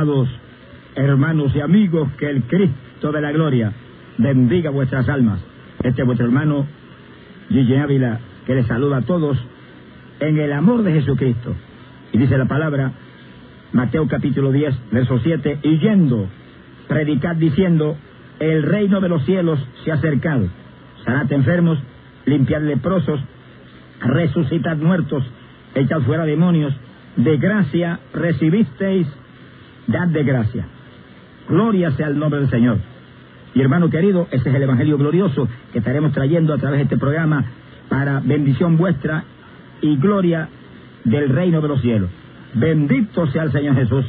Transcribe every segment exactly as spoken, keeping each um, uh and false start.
Amados hermanos y amigos, que el Cristo de la gloria bendiga vuestras almas. Este es vuestro hermano Gigi Ávila, que les saluda a todos en el amor de Jesucristo. Y dice la palabra, Mateo capítulo diez, verso siete, y yendo, predicad diciendo, el reino de los cielos se ha acercado. Sanad enfermos, limpiad leprosos, resucitad muertos, echad fuera demonios, de gracia recibisteis, dad de gracia. Gloria sea el nombre del Señor. Y hermano querido, ese es el evangelio glorioso que estaremos trayendo a través de este programa para bendición vuestra y gloria del reino de los cielos. Bendito sea el Señor Jesús.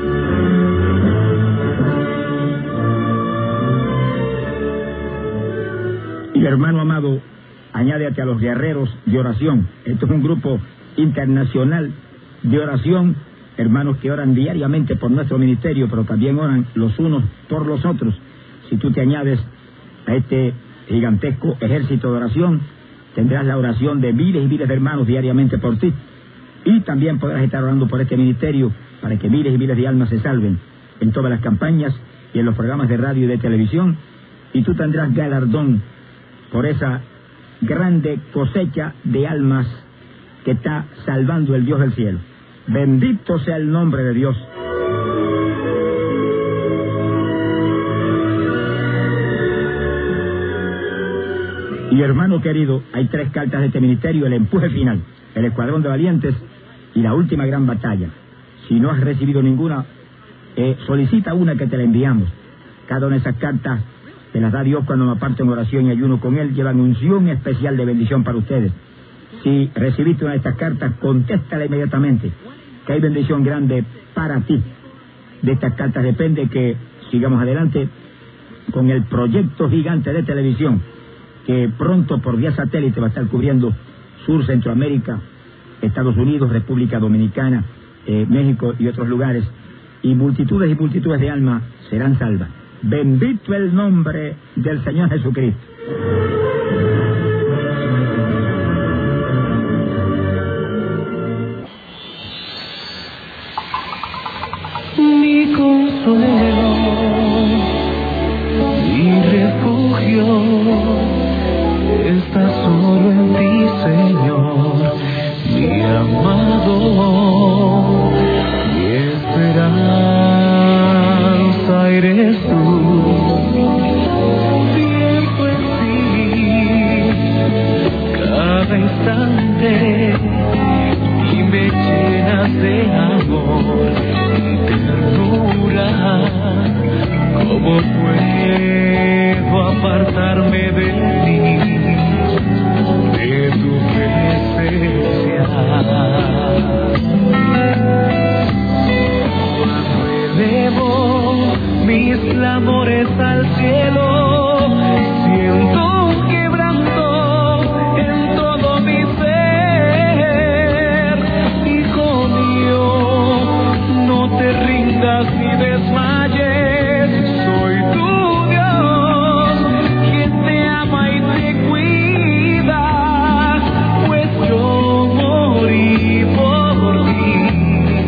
Y hermano amado, añádete a los guerreros de oración. Esto es un grupo internacional de oración, hermanos que oran diariamente por nuestro ministerio, pero también oran los unos por los otros. Si tú te añades a este gigantesco ejército de oración, tendrás la oración de miles y miles de hermanos diariamente por ti. Y también podrás estar orando por este ministerio para que miles y miles de almas se salven en todas las campañas y en los programas de radio y de televisión. Y tú tendrás galardón por esa grande cosecha de almas que está salvando el Dios del cielo. Bendito sea el nombre de Dios. Y hermano querido, hay tres cartas de este ministerio: el empuje final, el escuadrón de valientes y la última gran batalla. Si no has recibido ninguna, eh, solicita una que te la enviamos. Cada una de esas cartas te las da Dios cuando me aparto en oración y ayuno con Él. Llevan unción especial de bendición para ustedes. Si recibiste una de estas cartas, contéstala inmediatamente, que hay bendición grande para ti. De estas cartas depende que sigamos adelante con el proyecto gigante de televisión que pronto por vía satélite va a estar cubriendo Sur, Centroamérica, Estados Unidos, República Dominicana, eh, México y otros lugares, y multitudes y multitudes de almas serán salvas. Bendito el nombre del Señor Jesucristo. Mi consuelo, mi refugio, está solo en ti, Señor, mi amado, mi esperanza eres tú, siempre en ti, cada instante, y me llenas de amor y ternura. ¿Cómo puedo apartarme de ti, de tu presencia? Cuando elevo mis clamores al cielo, siento un quebranto en todo mi ser. Hijo mío, no te rindas ni desmayes, soy tu Dios, quien te ama y te cuida, pues yo morí por ti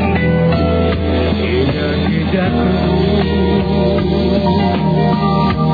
en aquella cruz.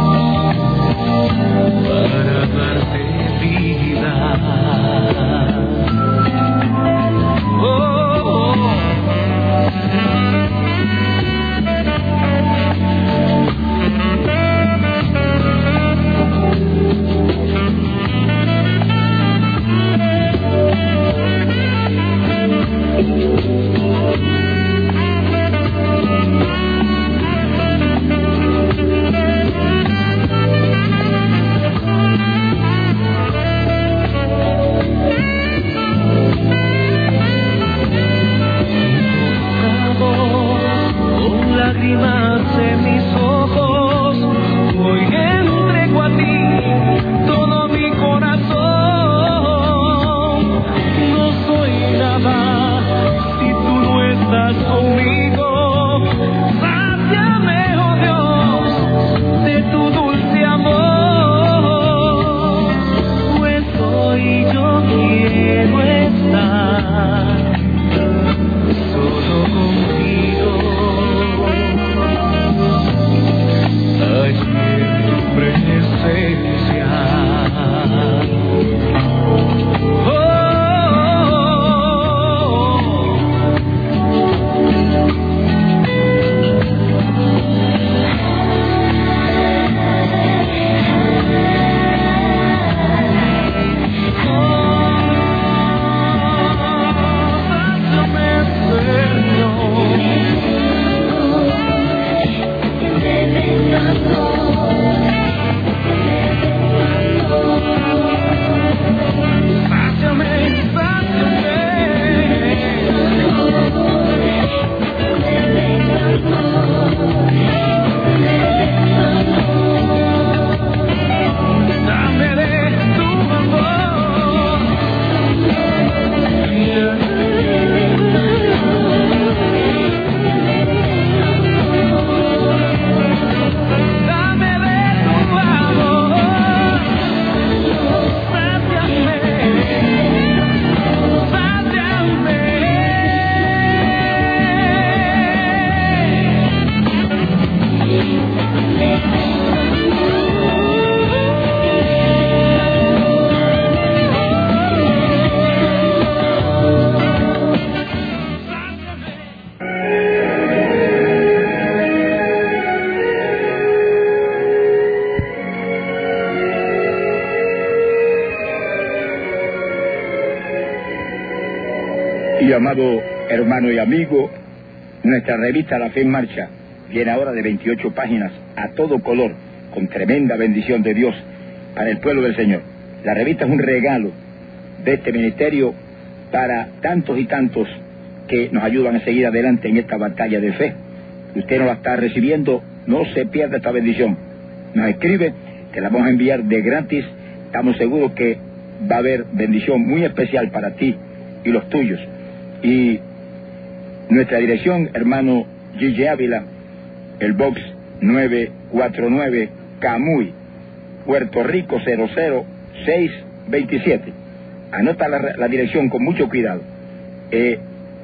Y amado hermano y amigo, nuestra revista La Fe en Marcha viene ahora de veintiocho páginas a todo color, con tremenda bendición de Dios para el pueblo del Señor. La revista es un regalo de este ministerio para tantos y tantos que nos ayudan a seguir adelante en esta batalla de fe. Usted no la está recibiendo, no se pierda esta bendición. Nos escribe, que la vamos a enviar de gratis. Estamos seguros que va a haber bendición muy especial para ti y los tuyos. Y nuestra dirección, hermano Gigi Ávila, el box nueve cuatro nueve, Camuy, Puerto Rico cero cero seis veintisiete. Anota la, la dirección con mucho cuidado. Eh,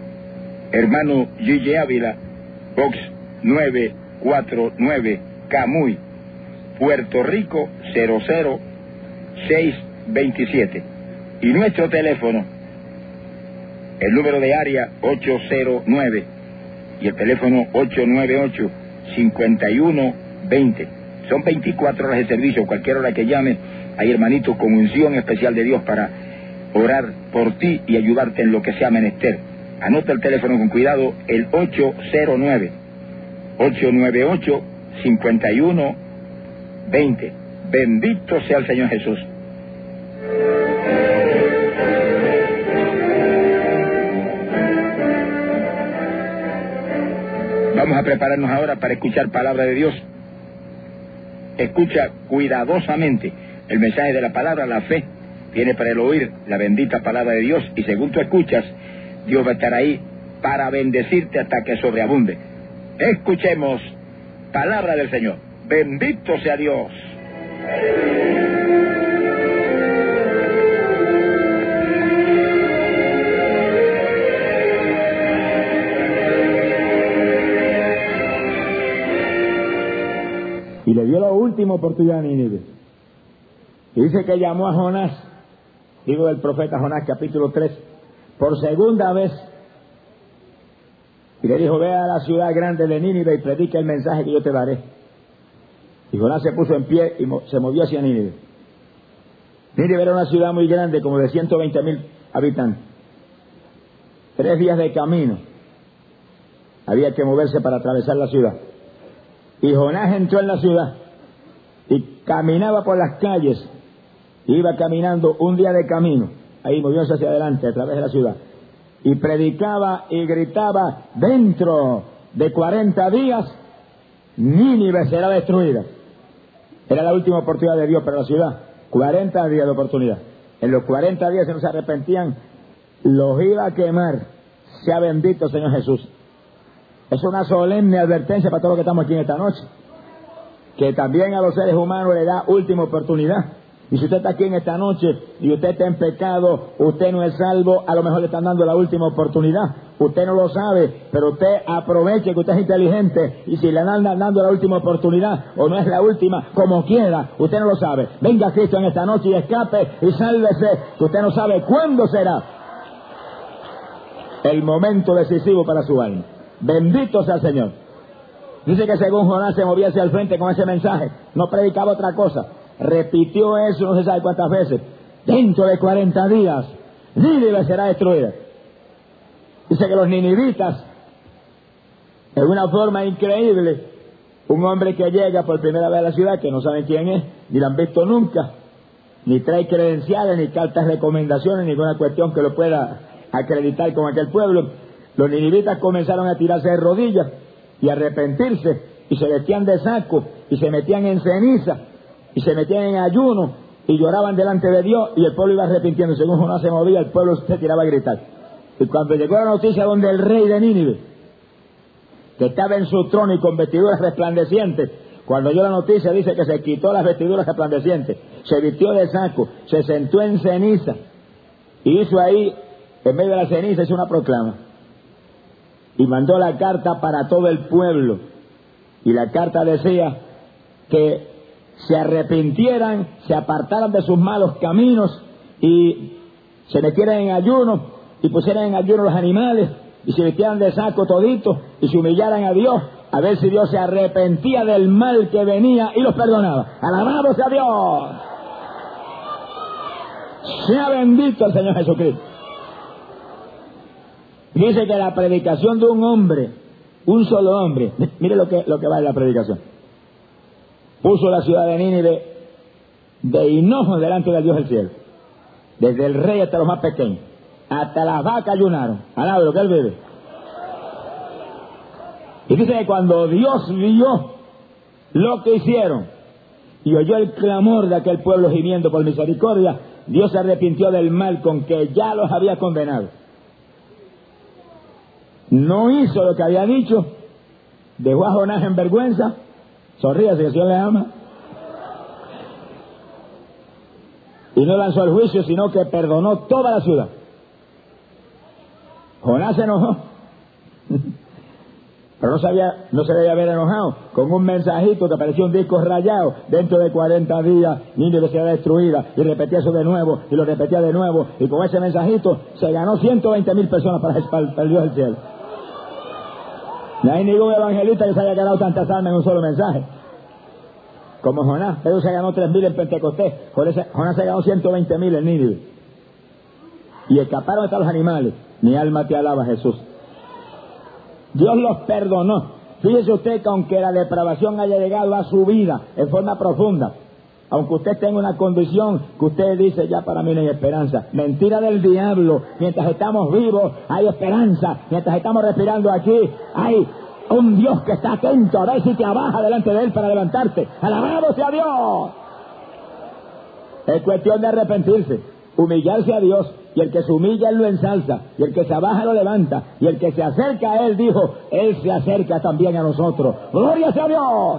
hermano Gigi Ávila, box nueve cuatro nueve, Camuy, Puerto Rico cero cero seis veintisiete. Y nuestro teléfono, el número de área ocho cero nueve y el teléfono ocho nueve ocho, cinco uno dos cero. Son veinticuatro horas de servicio, cualquier hora que llame, hay hermanitos con unción especial de Dios para orar por ti y ayudarte en lo que sea menester. Anota el teléfono con cuidado, el ocho cero nueve, ocho nueve ocho, cinco uno dos cero. Bendito sea el Señor Jesús. Vamos a prepararnos ahora para escuchar palabra de Dios. Escucha cuidadosamente el mensaje de la palabra. La fe viene para el oír la bendita palabra de Dios, y según tú escuchas, Dios va a estar ahí para bendecirte hasta que sobreabunde. Escuchemos palabra del Señor. Bendito sea Dios. Y le dio la última oportunidad a Nínive. Y dice que llamó a Jonás, digo del profeta Jonás, capítulo tres, por segunda vez, y le dijo: ve a la ciudad grande de Nínive y predica el mensaje que yo te daré. Y Jonás se puso en pie y se movió hacia Nínive. Nínive era una ciudad muy grande, como de ciento veinte mil habitantes. Tres días de camino había que moverse para atravesar la ciudad. Y Jonás entró en la ciudad y caminaba por las calles. Iba caminando un día de camino, ahí moviéndose hacia adelante a través de la ciudad, y predicaba y gritaba: dentro de cuarenta días Nínive será destruida. Era la última oportunidad de Dios para la ciudad. cuarenta días de oportunidad. En los cuarenta días, si no se arrepentían, los iba a quemar. Sea bendito Señor Jesús. Es una solemne advertencia para todos los que estamos aquí en esta noche, que también a los seres humanos le da última oportunidad. Y si usted está aquí en esta noche y usted está en pecado, usted no es salvo, a lo mejor le están dando la última oportunidad. Usted no lo sabe, pero usted aproveche que usted es inteligente, y si le andan dando la última oportunidad o no es la última, como quiera, usted no lo sabe. Venga a Cristo en esta noche y escape y sálvese, que usted no sabe cuándo será el momento decisivo para su alma. Bendito sea el Señor. Dice que según Jonás se movía hacia el frente con ese mensaje, no predicaba otra cosa, repitió eso no se sabe cuántas veces: dentro de cuarenta días Nínive será destruida. Dice que los ninivitas, en una forma increíble, Un hombre que llega por primera vez a la ciudad, que no saben quién es, ni lo han visto nunca, ni trae credenciales, ni cartas de recomendaciones, ninguna cuestión que lo pueda acreditar con aquel pueblo. Los ninivitas comenzaron a tirarse de rodillas y a arrepentirse, y se vestían de saco, y se metían en ceniza, y se metían en ayuno, y lloraban delante de Dios, y el pueblo iba arrepintiendo. Según Jonás se movía, el pueblo se tiraba a gritar. Y cuando llegó la noticia donde el rey de Nínive, que estaba en su trono y con vestiduras resplandecientes, cuando oyó la noticia dice que se quitó las vestiduras resplandecientes, se vistió de saco, se sentó en ceniza, y hizo ahí, en medio de la ceniza, hizo una proclama, y mandó la carta para todo el pueblo, y la carta decía que se arrepintieran, se apartaran de sus malos caminos, y se metieran en ayuno, y pusieran en ayuno los animales, y se vistieran de saco toditos, y se humillaran a Dios, a ver si Dios se arrepentía del mal que venía y los perdonaba. ¡Alabado sea Dios! Sea bendito el Señor Jesucristo. Dice que la predicación de un hombre, un solo hombre, mire lo que, lo que va en la predicación, puso la ciudad de Nínive de hinojo delante del Dios del cielo, desde el rey hasta los más pequeños, hasta las vacas ayunaron. Alabado lo que él vive. Y dice que cuando Dios vio lo que hicieron y oyó el clamor de aquel pueblo gimiendo por misericordia, Dios se arrepintió del mal con que ya los había condenado. No hizo lo que había dicho, dejó a Jonás en vergüenza. Sonríase, que el Señor le ama. Y no lanzó el juicio, sino que perdonó toda la ciudad. Jonás se enojó. Pero no sabía, no se debía haber enojado con un mensajito que parecía un disco rayado. Dentro de cuarenta días Nínive será destruida, y repetía eso de nuevo y lo repetía de nuevo, y con ese mensajito se ganó ciento veinte mil personas para, para, para el Dios del cielo. No hay ningún evangelista que se haya ganado tantas almas en un solo mensaje como Jonás. Pedro se ganó tres mil en Pentecostés, Jonás se ganó ciento veinte mil en Nínive, y escaparon hasta los animales. Mi alma te alaba, Jesús. Dios los perdonó. Fíjese usted que aunque la depravación haya llegado a su vida en forma profunda, aunque usted tenga una condición que usted dice, ya para mí no hay esperanza, mentira del diablo. Mientras estamos vivos hay esperanza. Mientras estamos respirando aquí hay un Dios que está atento a ver si te abaja delante de él para levantarte. ¡Alabado sea Dios! Es cuestión de arrepentirse, humillarse a Dios, y el que se humilla él lo ensalza, y el que se abaja lo levanta, y el que se acerca a él, dijo, él se acerca también a nosotros. ¡Gloria sea Dios!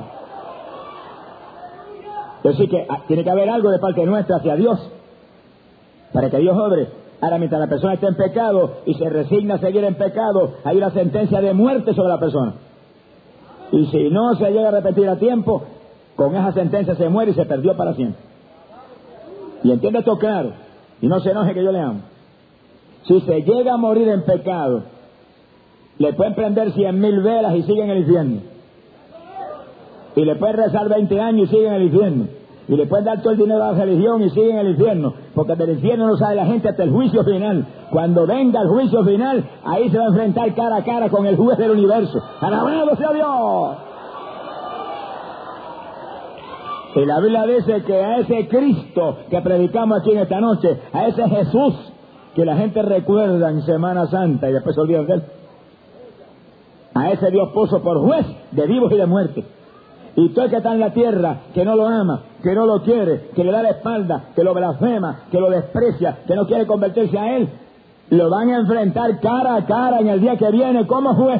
Así que tiene que haber algo de parte nuestra hacia Dios para que Dios obre. Ahora, mientras la persona está en pecado y se resigna a seguir en pecado, hay una sentencia de muerte sobre la persona, y si no se llega a repetir a tiempo, con esa sentencia se muere y se perdió para siempre. Y entiende esto claro, y no se enoje que yo le amo. Si se llega a morir en pecado, le pueden prender cien mil velas y sigue en el infierno, y le pueden rezar veinte años y sigue en el infierno, y le pueden dar todo el dinero a la religión y sigue en el infierno, porque del infierno no sale la gente hasta el juicio final. Cuando venga el juicio final, ahí se va a enfrentar cara a cara con el juez del universo. ¡Alabado sea Dios! Y la Biblia dice que a ese Cristo que predicamos aquí en esta noche, a ese Jesús que la gente recuerda en Semana Santa y después se olvidan de él, a ese Dios puso por juez de vivos y de muertos. Y todo el que está en la tierra, que no lo ama, que no lo quiere, que le da la espalda, que lo blasfema, que lo desprecia, que no quiere convertirse a él, lo van a enfrentar cara a cara en el día que viene como juez.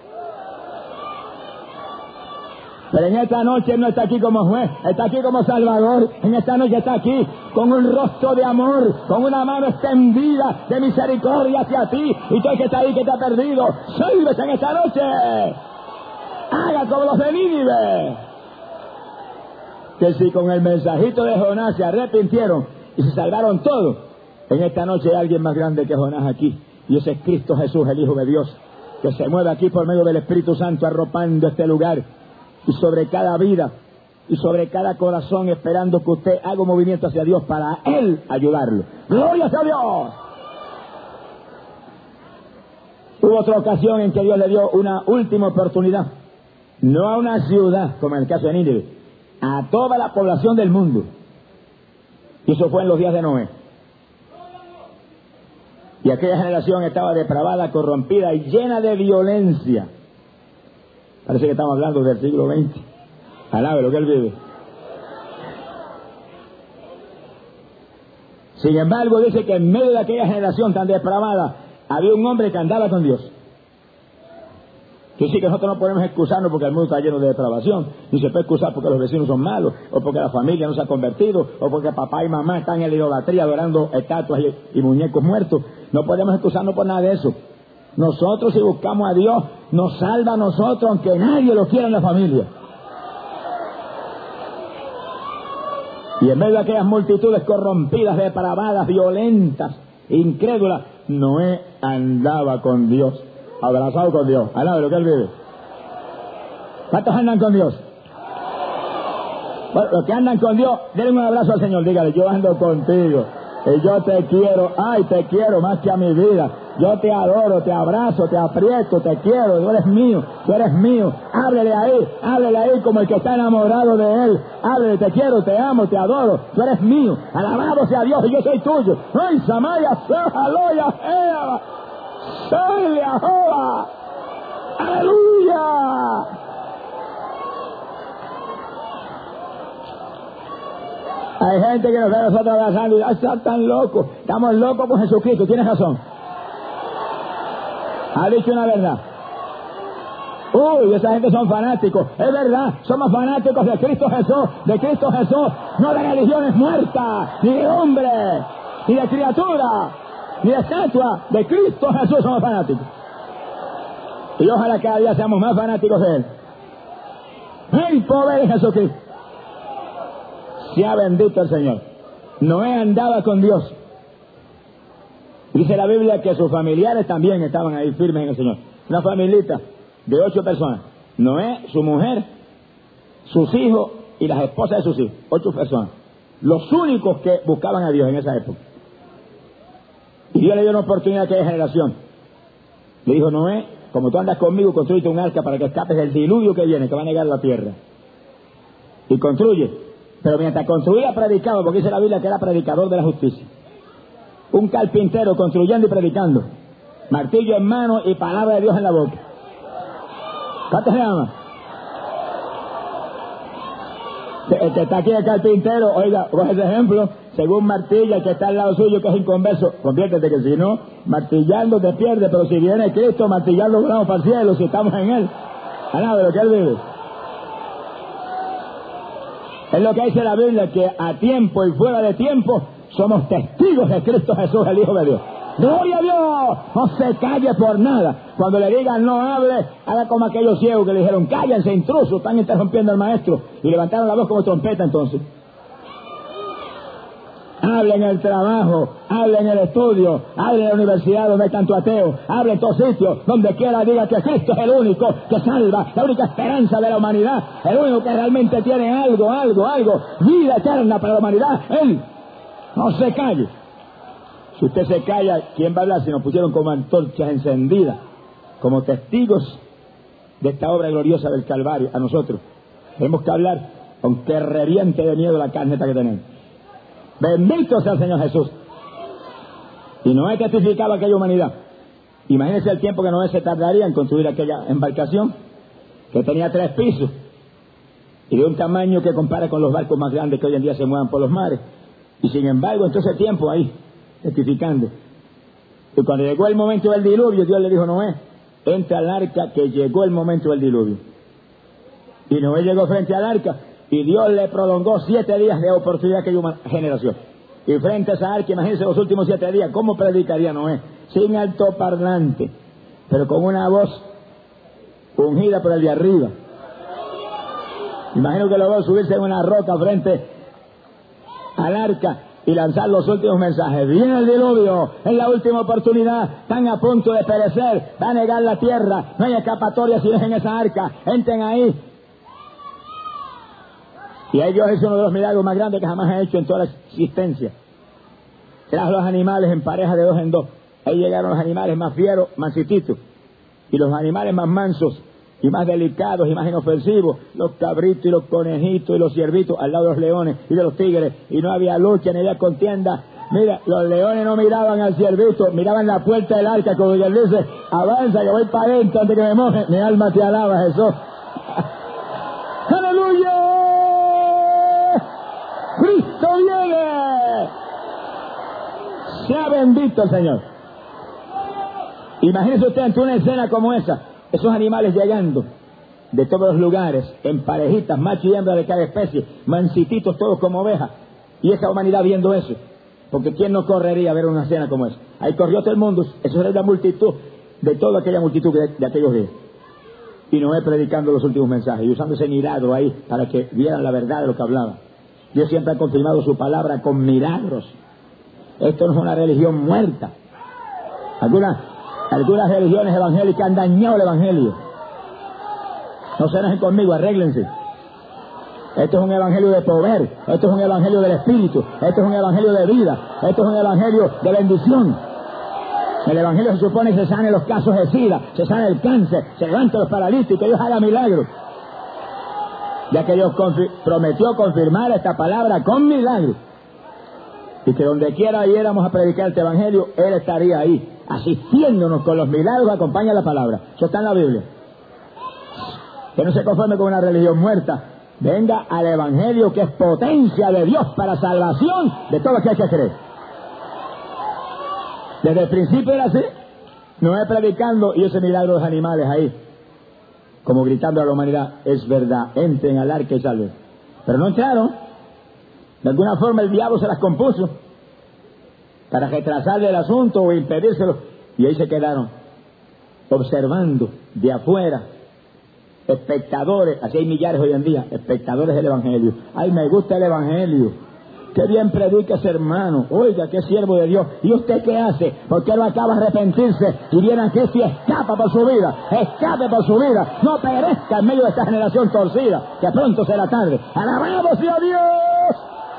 Pero en esta noche no está aquí como juez, está aquí como Salvador. En esta noche está aquí con un rostro de amor, con una mano extendida de misericordia hacia ti. Y todo el que está ahí, que te ha perdido, sálvese en esta noche. Haga como los de Nínive, que si con el mensajito de Jonás se arrepintieron y se salvaron todos, en esta noche hay alguien más grande que Jonás aquí, y ese es Cristo Jesús, el Hijo de Dios, que se mueve aquí por medio del Espíritu Santo, arropando este lugar, y sobre cada vida y sobre cada corazón, esperando que usted haga un movimiento hacia Dios para Él ayudarlo. ¡Gloria a Dios! Hubo otra ocasión en que Dios le dio una última oportunidad no a una ciudad, como en el caso de Nínive, a toda la población del mundo. Y eso fue en los días de Noé. Y aquella generación estaba depravada, corrompida y llena de violencia. Parece que estamos hablando del siglo veinte. Alabe lo que él vive. Sin embargo, dice que en medio de aquella generación tan depravada, había un hombre que andaba con Dios. Que sí que nosotros no podemos excusarnos porque el mundo está lleno de depravación. Ni se puede excusar porque los vecinos son malos, o porque la familia no se ha convertido, o porque papá y mamá están en la idolatría adorando estatuas y, y muñecos muertos. No podemos excusarnos por nada de eso. Nosotros, si buscamos a Dios, nos salva a nosotros, aunque nadie lo quiera en la familia. Y en medio de aquellas multitudes corrompidas, depravadas, violentas, incrédulas, Noé andaba con Dios, abrazado con Dios. Alaba lo que él vive. ¿Cuántos andan con Dios? Bueno, los que andan con Dios, denle un abrazo al Señor, dígale, yo ando contigo, y yo te quiero, ay, te quiero más que a mi vida, yo te adoro, te abrazo, te aprieto, te quiero, tú eres mío, tú eres mío. Háblele ahí, háblele ahí como el que está enamorado de él. Háblele, te quiero, te amo, te adoro, tú eres mío. Alabado sea Dios y yo soy tuyo. ¡Ay, Samaya, Aloya, Eva! ¡Soy Jehová! ¡Aleluya! Hay gente que nos ve a nosotros abrazando y dice, ¡ay, están locos! Estamos locos por Jesucristo, tienes razón. Ha dicho una verdad. Uy, esa gente son fanáticos. Es verdad, somos fanáticos de Cristo Jesús, de Cristo Jesús, no de religiones muertas, ni de hombre, ni de criatura, ni de estatua. De Cristo Jesús somos fanáticos. Y ojalá cada día seamos más fanáticos de Él. El poder de Jesucristo. Sea bendito el Señor. Noé andaba con Dios. Dice la Biblia que sus familiares también estaban ahí firmes en el Señor. Una familita de ocho personas. Noé, su mujer, sus hijos y las esposas de sus hijos. Ocho personas. Los únicos que buscaban a Dios en esa época. Y Dios le dio una oportunidad a aquella generación. Le dijo, Noé, como tú andas conmigo, construye un arca para que escapes del diluvio que viene, que va a negar la tierra. Y construye. Pero mientras construía, predicaba, porque dice la Biblia que era predicador de la justicia. Un carpintero construyendo y predicando. Martillo en mano y palabra de Dios en la boca. ¿Cuánto se llama? El que está aquí el carpintero, oiga, coge ese ejemplo, según martilla, el que está al lado suyo, que es inconverso, conviértete, que si no, martillando te pierde, pero si viene Cristo, martillando volamos para el cielo, si estamos en Él. A nada de lo que Él vive. Es lo que dice la Biblia, que a tiempo y fuera de tiempo somos testigos de Cristo Jesús, el Hijo de Dios. ¡Gloria a Dios! No se calle por nada. Cuando le digan no hable, haga como aquellos ciegos que le dijeron, cállense, intrusos, están interrumpiendo al maestro. Y levantaron la voz como trompeta entonces. Hable en el trabajo, hable en el estudio, hable en la universidad donde hay tanto ateo, hable en todos sitios, donde quiera diga que Cristo es el único que salva, la única esperanza de la humanidad, el único que realmente tiene algo, algo, algo, vida eterna para la humanidad. Él no se calle. Si usted se calla, ¿quién va a hablar? Si nos pusieron como antorchas encendidas, como testigos de esta obra gloriosa del Calvario, a nosotros tenemos que hablar, aunque reviente de miedo la carne que tenemos. Bendito sea el Señor Jesús. Y Noé testificaba aquella humanidad. Imagínense el tiempo que Noé se tardaría en construir aquella embarcación, que tenía tres pisos, y de un tamaño que compara con los barcos más grandes que hoy en día se muevan por los mares. Y sin embargo, en todo ese tiempo ahí, testificando. Y cuando llegó el momento del diluvio, Dios le dijo a Noé, entra al arca, que llegó el momento del diluvio. Y Noé llegó frente al arca, y Dios le prolongó siete días de oportunidad a aquella generación. Y frente a esa arca, imagínense los últimos siete días, ¿cómo predicaría Noé? Sin altoparlante, pero con una voz ungida por el de arriba. Imagino que lo veo subirse en una roca frente al arca y lanzar los últimos mensajes. Viene el diluvio, es la última oportunidad, están a punto de perecer, va a negar la tierra, no hay escapatoria si dejen esa arca, entren ahí. Y ahí Dios hizo uno de los milagros más grandes que jamás ha hecho en toda la existencia. Trajo los animales en pareja de dos en dos. Ahí llegaron los animales más fieros, mansititos. Y los animales más mansos y más delicados y más inofensivos, los cabritos y los conejitos y los ciervitos al lado de los leones y de los tigres, y no había lucha ni había contienda. Mira, los leones no miraban al ciervito, miraban la puerta del arca, como quien dice, avanza que voy para adentro antes que me moje. Mi alma te alaba, Jesús. ¡Aleluya! ¡Cristo viene! Sea bendito el Señor. Imagínese usted ante una escena como esa, esos animales llegando de todos los lugares, en parejitas, macho y hembra de cada especie, mansititos todos como ovejas, y esa humanidad viendo eso. Porque ¿quién no correría a ver una escena como esa? Ahí corrió todo el mundo, eso era la multitud, de toda aquella multitud de, de aquellos días. Y Noé predicando los últimos mensajes, y usando ese milagro ahí para que vieran la verdad de lo que hablaba. Dios siempre ha confirmado su palabra con milagros. Esto no es una religión muerta. Algunas, algunas religiones evangélicas han dañado el evangelio. No se enojen conmigo, arréglense. Esto es un evangelio de poder, esto es un evangelio del Espíritu, esto es un evangelio de vida, esto es un evangelio de bendición. El evangelio se supone que se sane los casos de SIDA, se sane el cáncer, se levanten los paralíticos, Dios haga milagros. Ya que Dios confi- prometió confirmar esta palabra con milagros. Y que donde quiera yéramos a predicar este evangelio, Él estaría ahí, asistiéndonos con los milagros que acompaña la palabra. Eso está en la Biblia. Que no se conforme con una religión muerta. Venga al evangelio, que es potencia de Dios para salvación de todo lo que hay que creer. Desde el principio era así. Noé predicando y ese milagro de los animales ahí, como gritando a la humanidad, es verdad, entren al arca y salven. Pero no entraron. De alguna forma el diablo se las compuso para retrasarle el asunto o impedírselo, y ahí se quedaron observando de afuera, espectadores. Así hay millares hoy en día, espectadores del evangelio. Ay, me gusta el evangelio, qué bien predica ese hermano, oiga, qué siervo de Dios. ¿Y usted qué hace? ¿Por qué no acaba de arrepentirse? Y vieran que si escapa por su vida, escape por su vida, no perezca en medio de esta generación torcida, que pronto será tarde. ¡Alabado sea Dios!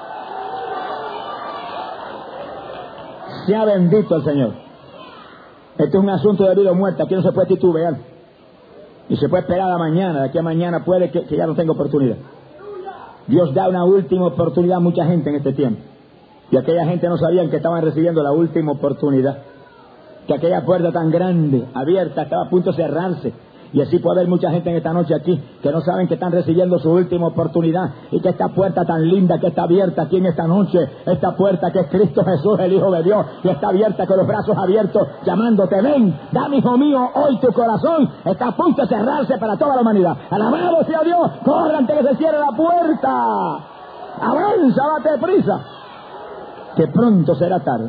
Sea bendito el Señor. Este es un asunto de vida o muerte, aquí no se puede titubear. Y se puede esperar a mañana, de aquí a mañana puede que, que ya no tenga oportunidad. Dios da una última oportunidad a mucha gente en este tiempo. Y aquella gente no sabían que estaban recibiendo la última oportunidad. Que aquella puerta tan grande, abierta, estaba a punto de cerrarse. Y así puede haber mucha gente en esta noche aquí que no saben que están recibiendo su última oportunidad. Y que esta puerta tan linda que está abierta aquí en esta noche, esta puerta que es Cristo Jesús, el Hijo de Dios, y está abierta con los brazos abiertos, llamándote, ven, dame, hijo mío, hoy tu corazón está a punto de cerrarse para toda la humanidad. Alabado sea Dios, corre antes que se cierre la puerta. Avanza, date prisa, que pronto será tarde.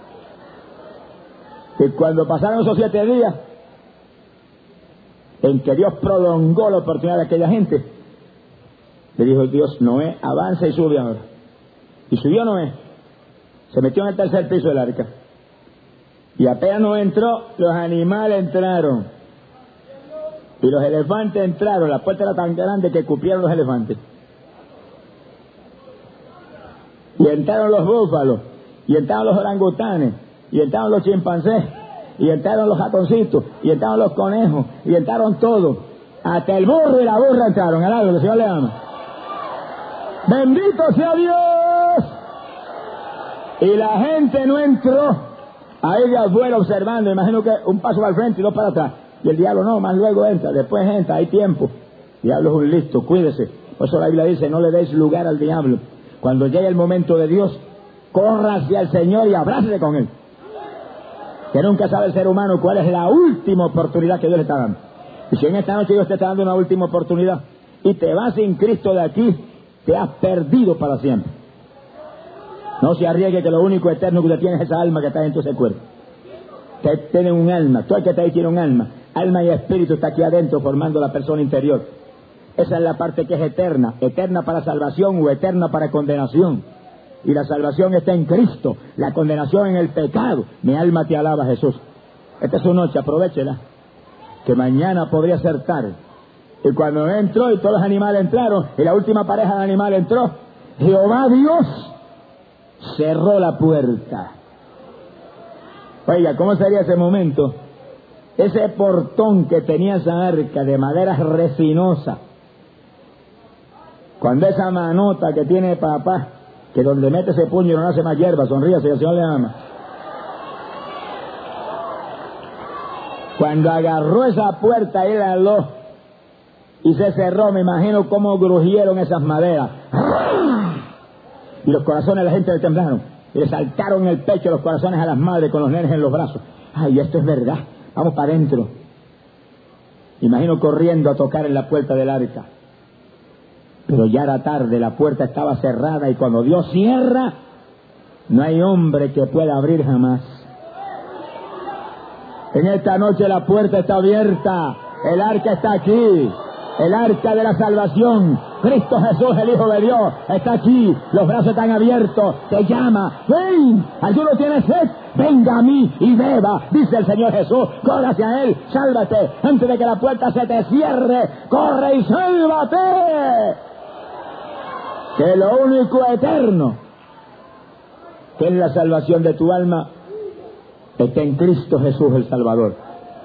Y cuando pasaron esos siete días en que Dios prolongó la oportunidad de aquella gente, le dijo Dios, Noé, avanza y sube ahora. Y subió Noé, se metió en el tercer piso del arca, y apenas Noé entró, los animales entraron, y los elefantes entraron. La puerta era tan grande que cupieron los elefantes, y entraron los búfalos, y entraron los orangutanes, y entraron los chimpancés, y entraron los ratoncitos, y entraron los conejos, y entraron todos, hasta el burro y la burra entraron. Al algo, el Señor le ama. Bendito sea Dios. Y la gente no entró, ahí de afuera observando. Imagino que un paso para el frente y dos para atrás, y el diablo no, más luego entra, después entra, hay tiempo. El diablo es un listo, cuídese. Por eso la Biblia dice, no le deis lugar al diablo. Cuando llegue el momento de Dios, corra hacia el Señor y abrácese con Él. Que nunca sabe el ser humano cuál es la última oportunidad que Dios le está dando. Y si en esta noche Dios te está dando una última oportunidad y te vas sin Cristo de aquí, te has perdido para siempre. No se arriesgue, que lo único eterno que usted tiene es esa alma que está dentro de ese cuerpo. Que tiene un alma, todo el que está ahí tiene un alma. Alma y espíritu está aquí adentro formando la persona interior. Esa es la parte que es eterna, eterna para salvación o eterna para condenación. Y la salvación está en Cristo, la condenación en el pecado. Mi alma te alaba, Jesús. Esta es su noche, aprovéchela, que mañana podría ser tarde. Y cuando entró y todos los animales entraron, y la última pareja de animales entró, Jehová Dios cerró la puerta. Oiga, ¿cómo sería ese momento ese portón que tenía esa arca de madera resinosa, cuando esa manota que tiene papá, que donde mete ese puño no hace más hierba, sonríase, el Señor le ama. Cuando agarró esa puerta y la aló y se cerró, me imagino cómo grujieron esas maderas. Y los corazones de la gente le temblaron. Y le saltaron el pecho los corazones a las madres con los nenes en los brazos. Ay, esto es verdad. Vamos para adentro. Imagino corriendo a tocar en la puerta del arca. Pero ya era tarde, la puerta estaba cerrada y cuando Dios cierra, no hay hombre que pueda abrir jamás. En esta noche la puerta está abierta, el arca está aquí, el arca de la salvación, Cristo Jesús, el Hijo de Dios, está aquí, los brazos están abiertos, te llama, ven, ¿alguno tiene sed? Venga a mí y beba, dice el Señor Jesús, corre hacia Él, sálvate, antes de que la puerta se te cierre, corre y sálvate. Que lo único eterno, que es la salvación de tu alma, está en Cristo Jesús el Salvador.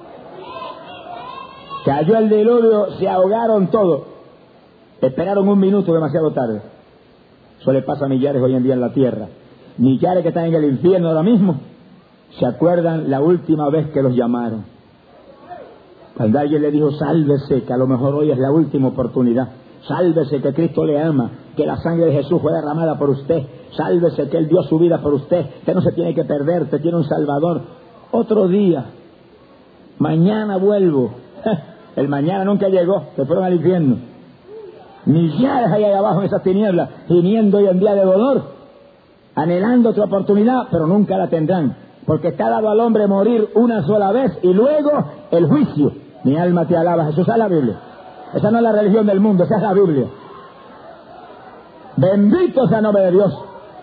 Cayó el diluvio, se ahogaron todos, esperaron un minuto demasiado tarde. Eso le pasa a millares hoy en día en la tierra. Millares que están en el infierno ahora mismo, se acuerdan la última vez que los llamaron. Cuando alguien le dijo, sálvese, que a lo mejor hoy es la última oportunidad. Sálvese, que Cristo le ama, que la sangre de Jesús fue derramada por usted. Sálvese, que Él dio su vida por usted, que no se tiene que perder, que tiene un Salvador. Otro día, mañana vuelvo. El mañana nunca llegó, se fueron al infierno. Millares hay ahí abajo en esas tinieblas, gimiendo hoy en día de dolor, anhelando otra oportunidad, pero nunca la tendrán, porque está dado al hombre morir una sola vez y luego el juicio. Mi alma te alaba, Jesús, es la Biblia. Esa no es la religión del mundo, esa es la Biblia. Bendito sea el nombre de Dios.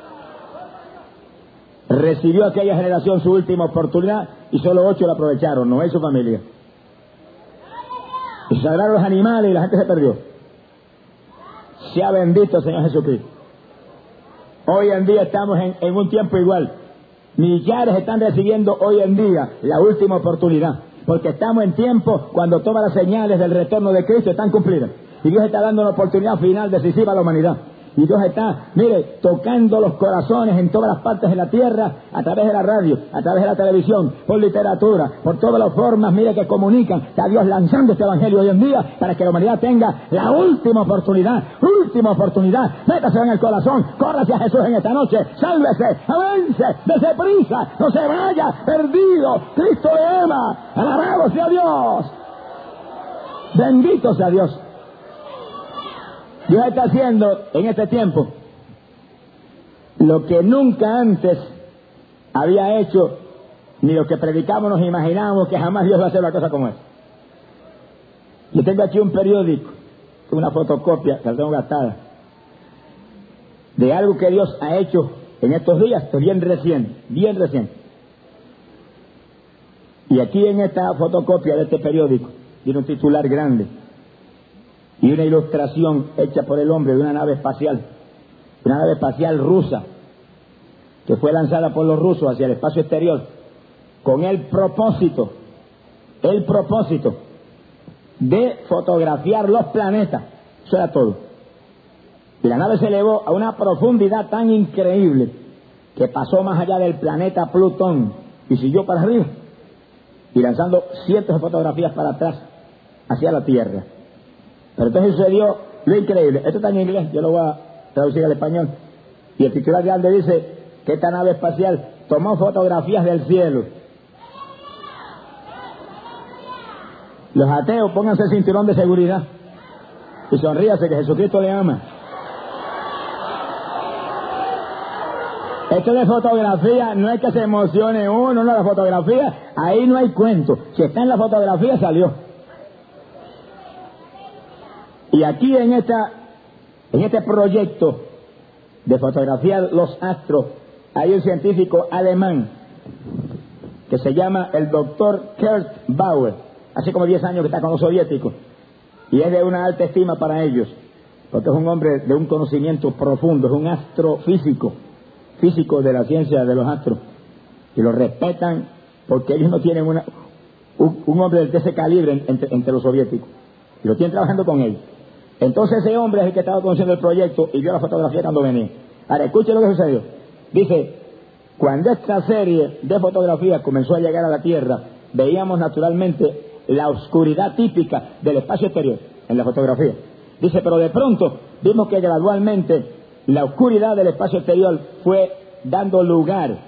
Recibió aquella generación su última oportunidad y solo ocho la aprovecharon, Noé y su familia. Y se sagraron los animales y la gente se perdió. Sea bendito, Señor Jesucristo. Hoy en día estamos en, en un tiempo igual. Millares están recibiendo hoy en día la última oportunidad, porque estamos en tiempo cuando todas las señales del retorno de Cristo están cumplidas. Y Dios está dando una oportunidad final decisiva a la humanidad. Y Dios está, mire, tocando los corazones en todas las partes de la tierra, a través de la radio, a través de la televisión, por literatura, por todas las formas, mire, que comunican. Está Dios lanzando este evangelio hoy en día para que la humanidad tenga la última oportunidad, última oportunidad. Métase en el corazón, corra hacia Jesús en esta noche, sálvese, avance, dése prisa, no se vaya perdido. Cristo le ama, alabado sea Dios, bendito sea Dios. Dios está haciendo en este tiempo lo que nunca antes había hecho, ni lo que predicamos nos imaginamos que jamás Dios va a hacer una cosa como esta. Yo tengo aquí un periódico, una fotocopia que la tengo gastada, de algo que Dios ha hecho en estos días, bien reciente, bien reciente. Y aquí en esta fotocopia de este periódico tiene un titular grande y una ilustración hecha por el hombre de una nave espacial, una nave espacial rusa, que fue lanzada por los rusos hacia el espacio exterior, con el propósito, el propósito de fotografiar los planetas. Eso era todo. Y la nave se elevó a una profundidad tan increíble que pasó más allá del planeta Plutón y siguió para arriba, y lanzando cientos de fotografías para atrás hacia la Tierra. Pero entonces sucedió lo increíble. Esto está en inglés, yo lo voy a traducir al español. Y el titular grande dice que esta nave espacial tomó fotografías del cielo. Los ateos, pónganse el cinturón de seguridad y sonríase, que Jesucristo le ama. Esto de fotografía no es que se emocione uno, no, la fotografía, ahí no hay cuento. Si está en la fotografía, salió. Y aquí en esta, en este proyecto de fotografiar los astros, hay un científico alemán que se llama el doctor Kurt Bauer, hace como diez años que está con los soviéticos, y es de una alta estima para ellos, porque es un hombre de un conocimiento profundo, es un astrofísico, físico de la ciencia de los astros, y lo respetan porque ellos no tienen una, un, un hombre de ese calibre entre, entre los soviéticos. Y lo tienen trabajando con él. Entonces ese hombre es el que estaba conociendo el proyecto y vio la fotografía cuando venía. Ahora, escuche lo que sucedió. Dice, cuando esta serie de fotografías comenzó a llegar a la Tierra, veíamos naturalmente la oscuridad típica del espacio exterior en la fotografía. Dice, pero de pronto vimos que gradualmente la oscuridad del espacio exterior fue dando lugar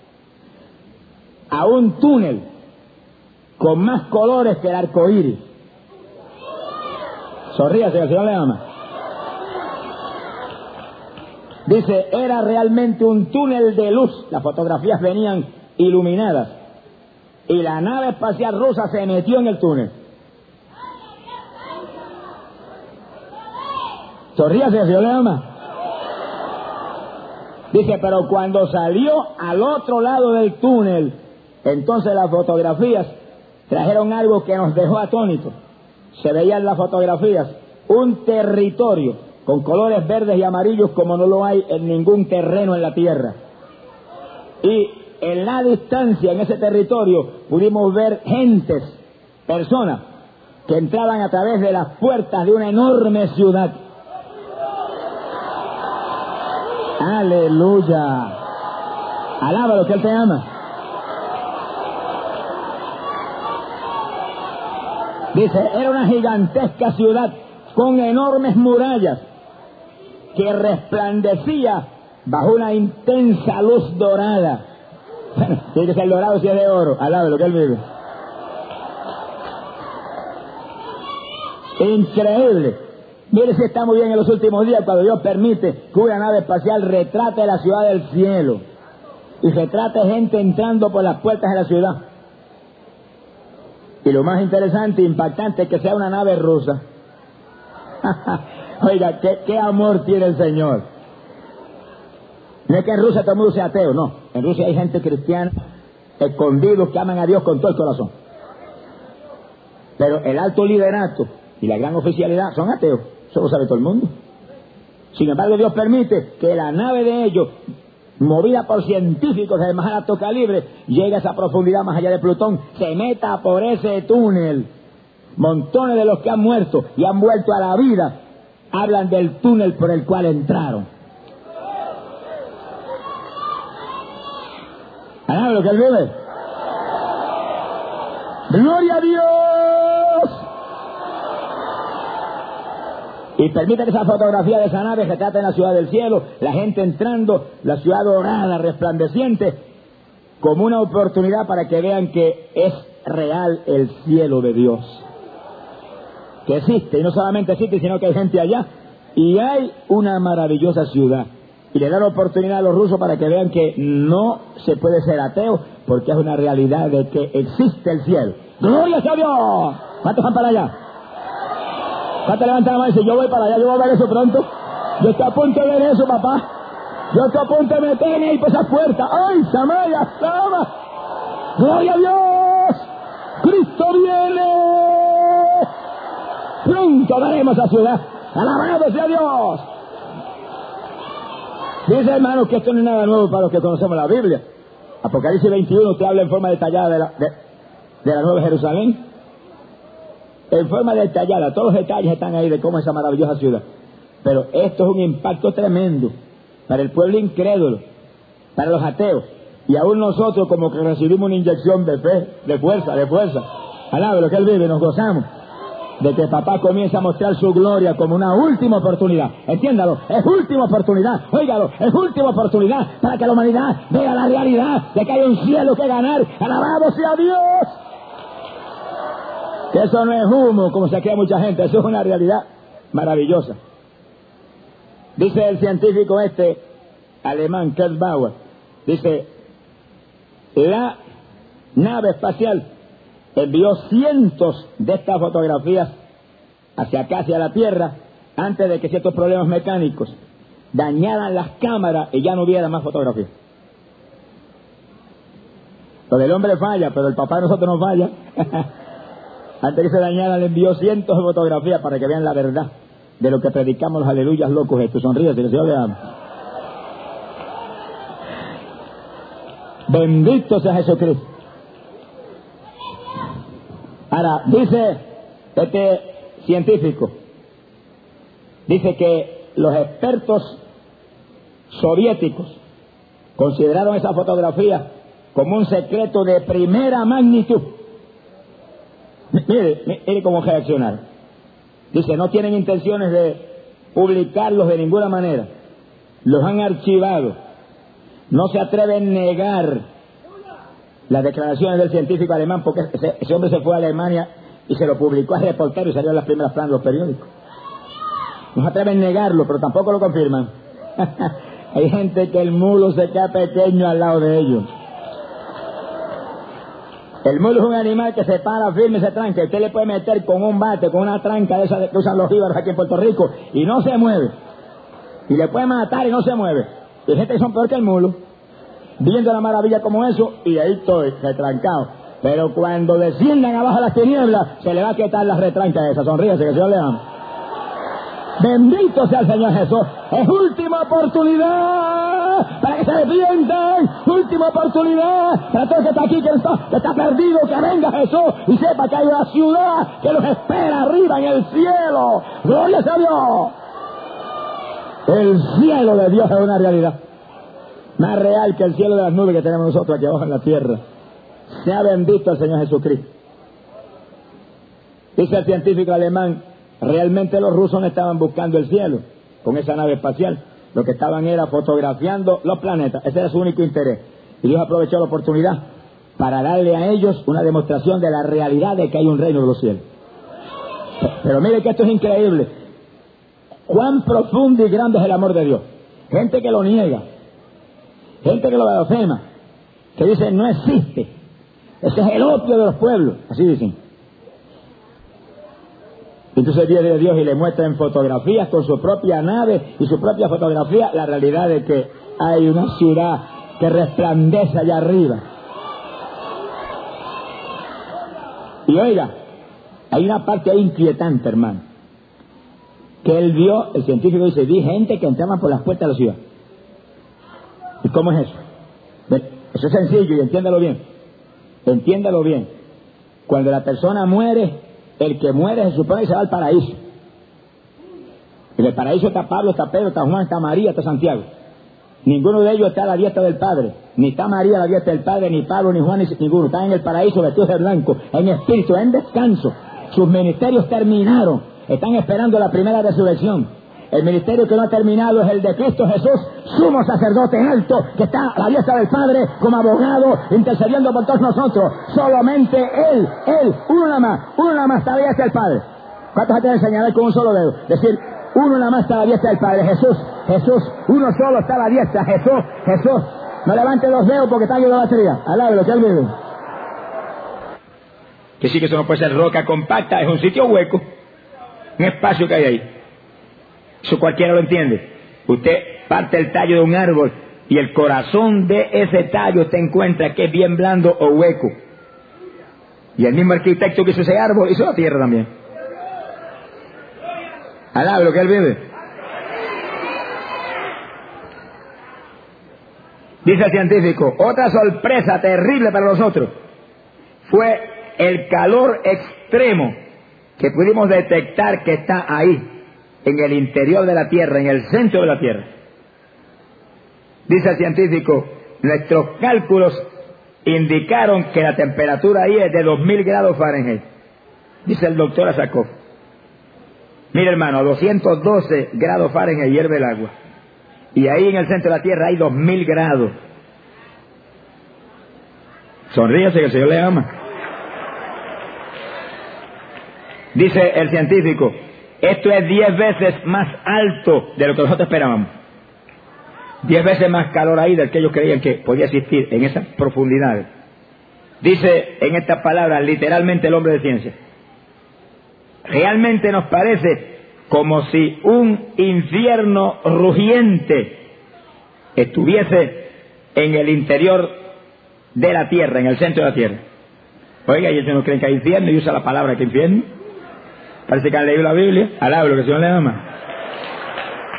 a un túnel con más colores que el arco iris. Sonríase, el Señor le ama. Dice, era realmente un túnel de luz. Las fotografías venían iluminadas. Y la nave espacial rusa se metió en el túnel. Sonríase, el Señor le ama. Dice, pero cuando salió al otro lado del túnel, entonces las fotografías trajeron algo que nos dejó atónitos. Se veían las fotografías un territorio con colores verdes y amarillos como no lo hay en ningún terreno en la Tierra. Y en la distancia, en ese territorio, pudimos ver gentes, personas, que entraban a través de las puertas de una enorme ciudad. ¡Aleluya! Alábalo, que Él te ama. Dice, era una gigantesca ciudad con enormes murallas que resplandecía bajo una intensa luz dorada. Bueno, tiene que ser dorado si es de oro. Alábalo, que Él vive. Increíble. Mire si está muy bien en los últimos días cuando Dios permite que una nave espacial retrate la ciudad del cielo y retrate gente entrando por las puertas de la ciudad. Y lo más interesante e impactante es que sea una nave rusa. Oiga, ¿qué, qué amor tiene el Señor. No es que en Rusia todo el mundo sea ateo, no. En Rusia hay gente cristiana, escondidos, que aman a Dios con todo el corazón. Pero el alto liderato y la gran oficialidad son ateos. Eso lo sabe todo el mundo. Sin embargo, Dios permite que la nave de ellos, movida por científicos de más alto calibre, llegue a esa profundidad más allá de Plutón, se meta por ese túnel. Montones de los que han muerto y han vuelto a la vida hablan del túnel por el cual entraron. ¿Alaba lo que Él vive? ¡Gloria a Dios! Y permite que esa fotografía de esa nave retrate en la ciudad del cielo, la gente entrando, la ciudad dorada, resplandeciente, como una oportunidad para que vean que es real el cielo de Dios. Que existe, y no solamente existe, sino que hay gente allá, y hay una maravillosa ciudad. Y le da la oportunidad a los rusos para que vean que no se puede ser ateo, porque es una realidad de que existe el cielo. ¡Gloria a Dios! ¿Cuántos van para allá? ¿Cuántos levantan la mano y dicen, yo voy para allá, yo voy a ver eso pronto? Yo estoy a punto de ver eso, papá. Yo estoy a punto de meterme ahí por esa puerta. ¡Ay, Samaya, Sama! ¡Gloria a Dios! ¡Cristo viene! Pronto daremos a ciudad. ¡Alabado sea Dios! Dice, hermano, que esto no es nada nuevo para los que conocemos la Biblia. Apocalipsis veintiuno te habla en forma detallada de la, de, de la Nueva Jerusalén. En forma detallada, todos los detalles están ahí de cómo es esa maravillosa ciudad. Pero esto es un impacto tremendo para el pueblo incrédulo, para los ateos. Y aún nosotros como que recibimos una inyección de fe, de fuerza, de fuerza. Alaba lo que Él vive, nos gozamos de que papá comience a mostrar su gloria como una última oportunidad. Entiéndalo, es última oportunidad. Óigalo, es última oportunidad para que la humanidad vea la realidad de que hay un cielo que ganar. Alabado sea Dios. Que eso no es humo, como se cree mucha gente. Eso es una realidad maravillosa. Dice el científico este alemán, Kurt Bauer, dice, la nave espacial envió cientos de estas fotografías hacia acá, hacia la Tierra, antes de que ciertos problemas mecánicos dañaran las cámaras y ya no hubiera más fotografías. Lo del hombre falla, pero el papá de nosotros no falla. Antes que se dañara, le envió cientos de fotografías para que vean la verdad de lo que predicamos los aleluyas locos estos. Sonríe, que el Señor le ama. Bendito sea Jesucristo. Ahora, dice este científico, dice que los expertos soviéticos consideraron esa fotografía como un secreto de primera magnitud. Mire, mire cómo reaccionaron. Dice, no tienen intenciones de publicarlos de ninguna manera. Los han archivado. No se atreven a negar las declaraciones del científico alemán, porque ese, ese hombre se fue a Alemania y se lo publicó a reportero y salió en las primeras planas de los periódicos. No se atreven a negarlo, pero tampoco lo confirman. Hay gente que el mulo se queda pequeño al lado de ellos. El mulo es un animal que se para firme y se tranca. Usted le puede meter con un bate, con una tranca de esas que usan los jíbaros aquí en Puerto Rico, y no se mueve. Y le puede matar y no se mueve. Y hay gente que son peor que el mulo, viendo la maravilla como eso, y ahí estoy, retrancado. Pero cuando desciendan abajo las tinieblas, se le va a quitar las retrancas de esa. Sonríese, que el Señor le ama. Bendito sea el Señor Jesús. Es última oportunidad para que se arrepientan. Última oportunidad para todo el que está aquí, que está, que está perdido, que venga Jesús y sepa que hay una ciudad que los espera arriba en el cielo. Gloria a Dios. El cielo de Dios es una realidad más real que el cielo de las nubes que tenemos nosotros aquí abajo en la tierra. Sea bendito el Señor Jesucristo. Dice el científico alemán, realmente los rusos no estaban buscando el cielo con esa nave espacial. Lo que estaban era fotografiando los planetas. Ese era su único interés. Y Dios aprovechó la oportunidad para darle a ellos una demostración de la realidad de que hay un reino de los cielos. Pero mire que esto es increíble. Cuán profundo y grande es el amor de Dios. Gente que lo niega, gente que lo blasfema, que dice no existe. Ese es el opio de los pueblos, así dicen. Entonces viene Dios y le muestra en fotografías con su propia nave y su propia fotografía la realidad de que hay una ciudad que resplandece allá arriba. Y oiga, hay una parte ahí inquietante, hermano, que él vio, el científico dice, vi gente que entraba por las puertas de la ciudad. ¿Y cómo es eso? Eso es sencillo y entiéndalo bien. Entiéndalo bien. Cuando la persona muere, el que muere se supone que se va al paraíso. En el paraíso está Pablo, está Pedro, está Juan, está María, está Santiago. Ninguno de ellos está a la diestra del Padre. Ni está María a la diestra del Padre, ni Pablo, ni Juan, ni ninguno. Están en el paraíso vestidos de blanco, en espíritu, en descanso. Sus ministerios terminaron. Están esperando la primera resurrección. El ministerio que no ha terminado es el de Cristo Jesús, sumo sacerdote alto, que está a la diestra del Padre como abogado, intercediendo por todos nosotros. Solamente Él, Él, uno nada más, uno nada más está a la diestra del Padre. ¿Cuántos se tienen que señalar con un solo dedo? Decir, uno nada más está a la diestra del Padre. Jesús, Jesús, uno solo está a la diestra. Jesús, Jesús. No levanten los dedos porque están en la batería. Alábelo, que Él vive. Que sí, que eso no puede ser roca compacta, es un sitio hueco, un espacio que hay ahí. Eso cualquiera lo entiende. Usted parte el tallo de un árbol y el corazón de ese tallo usted encuentra que es bien blando o hueco. Y el mismo arquitecto que hizo ese árbol hizo la tierra también. Alaba lo que él vive. Dice el científico, otra sorpresa terrible para nosotros fue el calor extremo que pudimos detectar que está ahí, en el interior de la Tierra, en el centro de la Tierra. Dice el científico, nuestros cálculos indicaron que la temperatura ahí es de dos mil grados Fahrenheit. Dice el doctor Asakov. Mira, hermano, a doscientos doce grados Fahrenheit hierve el agua. Y ahí en el centro de la Tierra hay dos mil grados. Sonríase que el Señor le ama. Dice el científico, esto es diez veces más alto de lo que nosotros esperábamos. Diez veces más calor ahí del que ellos creían que podía existir en esas profundidades. Dice en estas palabras literalmente el hombre de ciencia. Realmente nos parece como si un infierno rugiente estuviese en el interior de la tierra, en el centro de la tierra. Oiga, y ellos no creen que hay infierno y usa la palabra que infierno. Parece que han leído la Biblia. Alaba lo que el Señor le ama.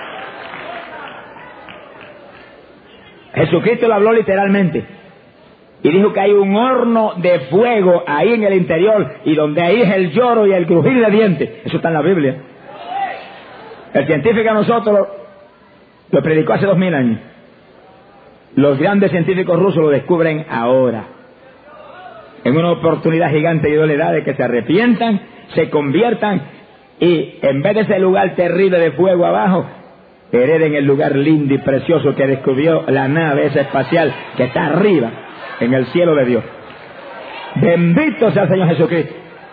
Jesucristo lo habló literalmente. y dijo que hay un horno de fuego ahí en el interior, y donde ahí es el lloro y el crujir de dientes. Eso está en la Biblia. El científico a nosotros lo, lo predicó hace dos mil años. Los grandes científicos rusos lo descubren ahora, en una oportunidad gigante y dolerada de que se arrepientan, se conviertan, y en vez de ese lugar terrible de fuego abajo, hereden el lugar lindo y precioso que descubrió la nave esa espacial que está arriba, en el cielo de Dios. Bendito sea el Señor Jesucristo.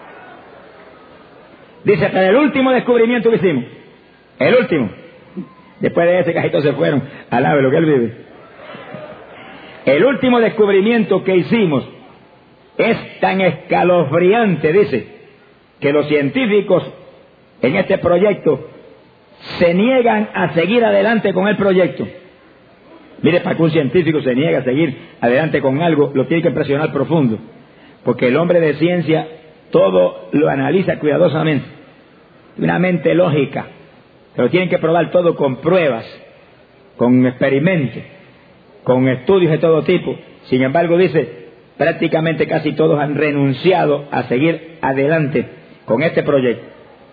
Dice, pero el último descubrimiento que hicimos, el último, después de ese cajito se fueron, alabe lo que él vive. El último descubrimiento que hicimos es tan escalofriante, dice, que los científicos en este proyecto se niegan a seguir adelante con el proyecto. Mire, para que un científico se niegue a seguir adelante con algo, lo tiene que presionar profundo, porque el hombre de ciencia todo lo analiza cuidadosamente, una mente lógica, pero tienen que probar todo con pruebas, con experimentos, con estudios de todo tipo. Sin embargo, dice, prácticamente casi todos han renunciado a seguir adelante con este proyecto.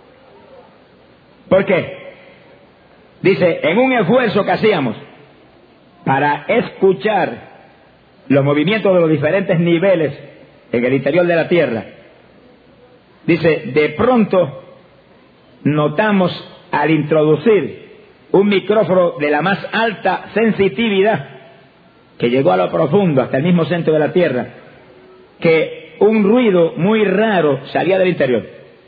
¿Por qué? Dice, en un esfuerzo que hacíamos para escuchar los movimientos de los diferentes niveles en el interior de la Tierra, dice, de pronto notamos al introducir un micrófono de la más alta sensitividad que llegó a lo profundo, hasta el mismo centro de la Tierra, que un ruido muy raro salía del interior.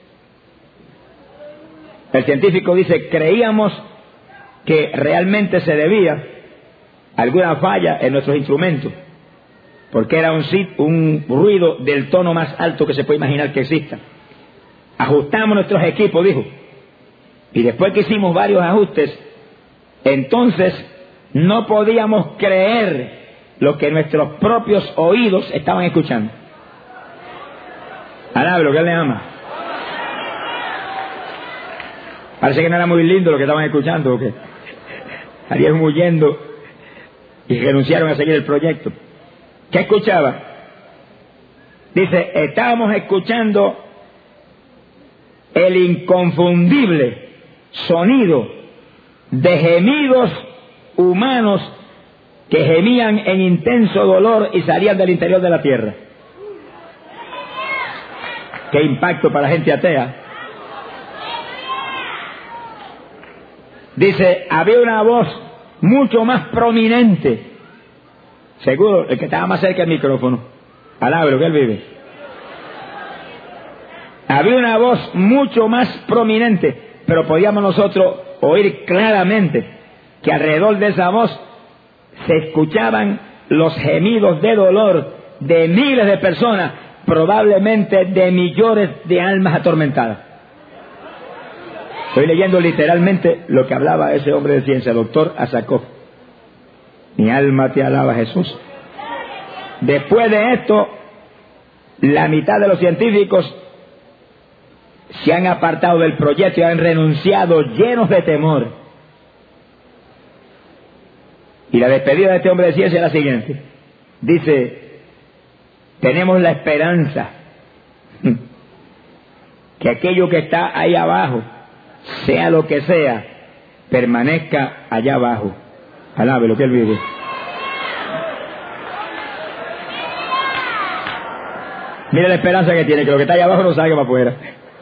El científico dice, creíamos que realmente se debía a alguna falla en nuestros instrumentos, porque era un, un ruido del tono más alto que se puede imaginar que exista. Ajustamos nuestros equipos, dijo, y después que hicimos varios ajustes, entonces no podíamos creer lo que nuestros propios oídos estaban escuchando. Alabe lo que él le ama. Parece que no era muy lindo lo que estaban escuchando, porque salieron huyendo y renunciaron a seguir el proyecto. ¿Qué escuchaba? Dice, estábamos escuchando el inconfundible sonido de gemidos humanos que gemían en intenso dolor y salían del interior de la tierra. Qué impacto para la gente atea. Dice, había una voz mucho más prominente. Seguro, el que estaba más cerca del micrófono. Alabe lo que él vive. Había una voz mucho más prominente, pero podíamos nosotros oír claramente que alrededor de esa voz se escuchaban los gemidos de dolor de miles de personas, probablemente de millones de almas atormentadas. Estoy leyendo literalmente lo que hablaba ese hombre de ciencia, doctor Asakov. Mi alma te alaba, Jesús. Después de esto, la mitad de los científicos se han apartado del proyecto y han renunciado llenos de temor. Y la despedida de este hombre de ciencia es la siguiente. Dice, tenemos la esperanza que aquello que está ahí abajo, sea lo que sea, permanezca allá abajo. Alabe lo que él vive. Mira la esperanza que tiene, que lo que está allá abajo no salga para afuera.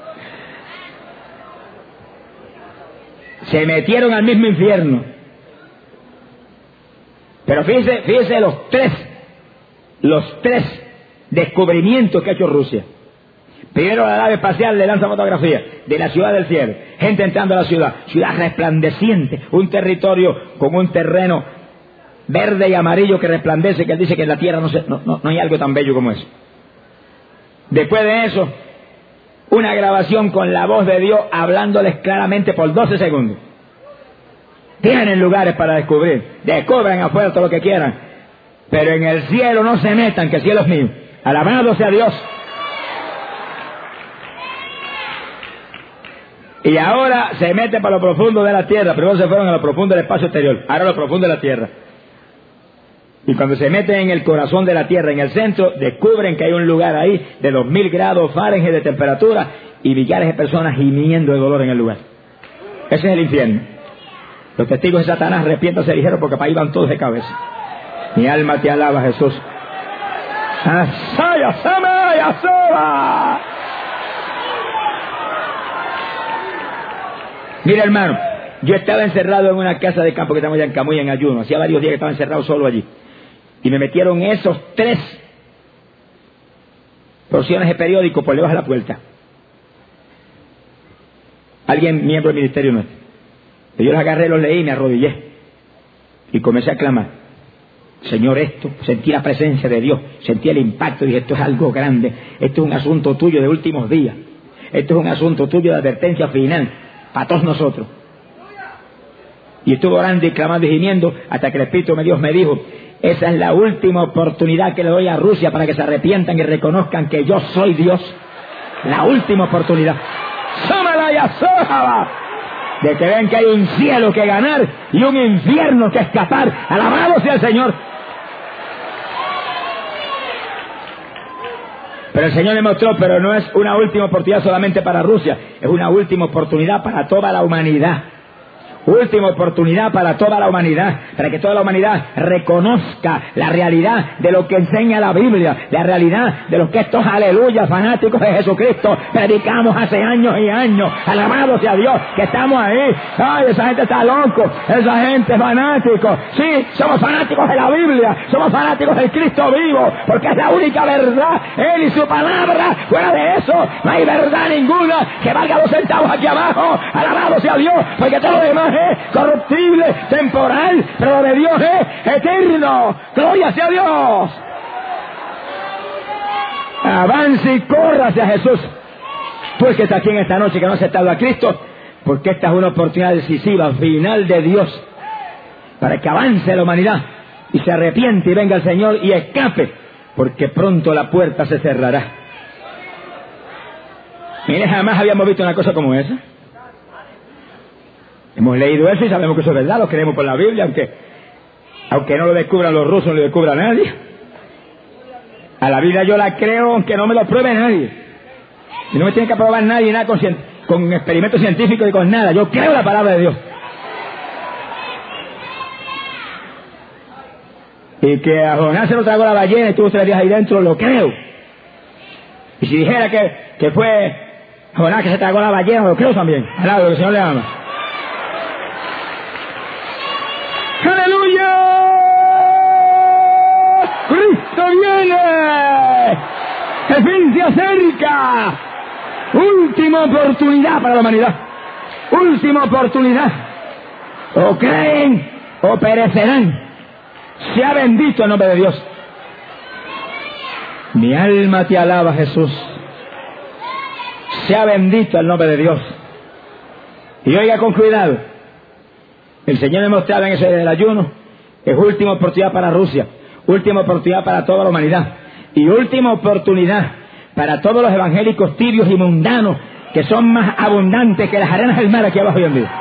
Se metieron al mismo infierno. Pero fíjese, fíjese los tres, los tres descubrimientos que ha hecho Rusia. Primero, la nave espacial le lanza fotografías de la ciudad del cielo, gente entrando a la ciudad, ciudad resplandeciente, un territorio con un terreno verde y amarillo que resplandece, que él dice que en la Tierra no, se, no, no, no hay algo tan bello como eso. Después de eso, una grabación con la voz de Dios hablándoles claramente por doce segundos. Tienen lugares para descubrir, descubran afuera todo lo que quieran, pero en el cielo no se metan, que el cielo es mío. Alabado sea Dios. Y ahora se meten para lo profundo de la tierra. Primero se fueron a lo profundo del espacio exterior, ahora a lo profundo de la tierra. Y cuando se meten en el corazón de la tierra, en el centro, descubren que hay un lugar ahí de dos mil grados Fahrenheit de temperatura y millares de personas gimiendo de dolor en el lugar. Ese es el infierno. Los testigos de Satanás, arrepiéntanse ligeros porque para ahí van todos de cabeza. Mi alma te alaba, Jesús. ¡Asaya, samaya, soba! Mira, hermano, yo estaba encerrado en una casa de campo que estamos allá en Camuy, en ayuno. Hacía varios días que estaba encerrado solo allí. Y me metieron esos tres porciones de periódico por debajo de la puerta. Alguien, miembro del ministerio nuestro. Yo los agarré, los leí y me arrodillé. Y comencé a clamar. Señor, esto, sentí la presencia de Dios, sentí el impacto, dije, esto es algo grande, esto es un asunto tuyo de últimos días, esto es un asunto tuyo de advertencia final, para todos nosotros. Y estuve orando y clamando y gimiendo hasta que el Espíritu de Dios me dijo, esa es la última oportunidad que le doy a Rusia para que se arrepientan y reconozcan que yo soy Dios. La última oportunidad. De que vean que hay un cielo que ganar y un infierno que escapar. Alabado sea el Señor. Pero el Señor me mostró, pero no es una última oportunidad solamente para Rusia, es una última oportunidad para toda la humanidad. Última oportunidad para toda la humanidad, para que toda la humanidad reconozca la realidad de lo que enseña la Biblia, la realidad de lo que estos aleluya fanáticos de Jesucristo predicamos hace años y años. Alabado sea Dios, que estamos ahí. Ay, esa gente está loco, esa gente es fanático. Sí, somos fanáticos de la Biblia, somos fanáticos del Cristo vivo, porque es la única verdad, Él y su palabra. Fuera de eso, no hay verdad ninguna que valga los centavos aquí abajo. Alabado sea Dios, porque todo lo demás es corruptible, temporal, pero lo de Dios es eterno. Gloria sea Dios. Avance y corra hacia Jesús. Tú el que está aquí en esta noche que no has aceptado a Cristo, porque esta es una oportunidad decisiva, final de Dios, para que avance la humanidad y se arrepiente y venga el Señor y escape, porque pronto la puerta se cerrará. Mire, jamás habíamos visto una cosa como esa. Hemos leído eso y sabemos que eso es verdad, lo creemos por la Biblia, aunque aunque no lo descubran los rusos, no lo descubra nadie. A la Biblia yo la creo aunque no me lo pruebe nadie. Y no me tiene que probar nadie nada con, con experimentos científicos y con nada. Yo creo la palabra de Dios. Y que a Jonás se lo tragó la ballena y estuvo tres días ahí dentro, lo creo. Y si dijera que, que fue Jonás que se tragó la ballena, lo creo también. Alabado, que el Señor le ama. ¡Aleluya! ¡Cristo viene! ¡El fin se acerca! Última oportunidad para la humanidad. Última oportunidad. O creen o perecerán. Sea bendito el nombre de Dios. Mi alma te alaba, Jesús. Sea bendito el nombre de Dios. Y oiga con cuidado. El Señor me mostraba en ese del ayuno, es última oportunidad para Rusia, última oportunidad para toda la humanidad, y última oportunidad para todos los evangélicos tibios y mundanos, que son más abundantes que las arenas del mar aquí abajo hoy en día.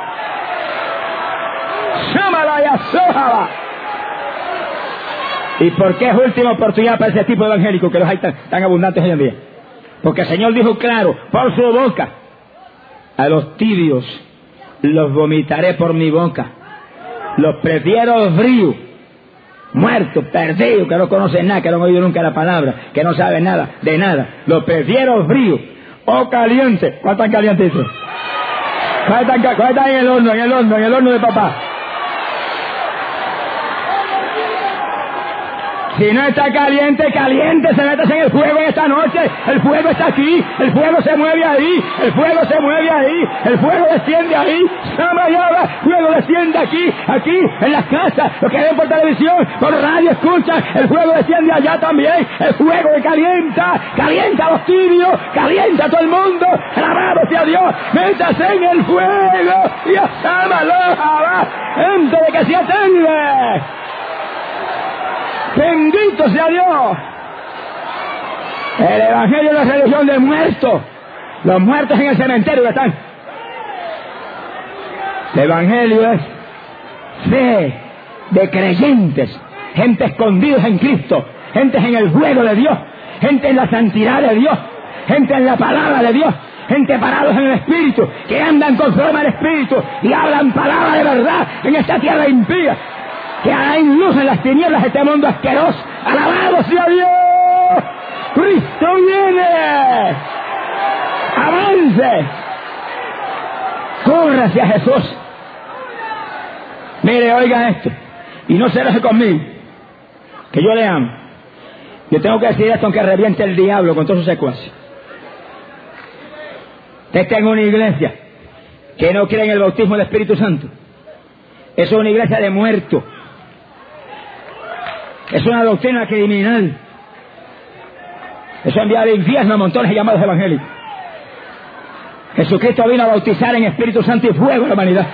¿Y por qué es última oportunidad para ese tipo de evangélicos que los hay tan, tan abundantes hoy en día? Porque el Señor dijo claro, por su boca, a los tibios los vomitaré por mi boca. Los prefiero fríos, muertos, perdidos, que no conocen nada, que no han oído nunca la palabra, que no saben nada, de nada. Los prefiero fríos o calientes. ¿Cuántos están calientes? ¿Cuántos están en el horno, en el horno, en el horno de papá? Si no está caliente, caliente, se métase en el fuego en esta noche. El fuego está aquí, el fuego se mueve ahí, el fuego se mueve ahí, el fuego desciende ahí. Samayaba, fuego desciende aquí, aquí, en las casas, los que ven por televisión, por radio, escuchan, el fuego desciende allá también. El fuego que calienta, calienta a los tibios, calienta a todo el mundo. Alabado sea Dios, métase en el fuego y asámalo, gente de que se atende. Bendito sea Dios. El evangelio es la religión del muerto. Los muertos en el cementerio están. El evangelio es fe de creyentes gente escondidos en Cristo, gente en el fuego de Dios, gente en la santidad de Dios, gente en la palabra de Dios, gente parados en el Espíritu, que andan conforme al Espíritu y hablan palabra de verdad en esta tierra impía, que harán luz en las tinieblas de este mundo asqueroso. ¡Alabado sea Dios! ¡Cristo viene! ¡Avance! ¡Corra hacia Jesús! Mire, oiga esto, y no se deje conmigo, que yo le amo. Yo tengo que decir esto aunque reviente el diablo con todos sus secuaces. Usted está en una iglesia que no cree en el bautismo del Espíritu Santo. Es una iglesia de muertos. Es una doctrina criminal. Eso envía al infierno a montones de llamados evangélicos. Jesucristo vino a bautizar en Espíritu Santo y fuego a la humanidad.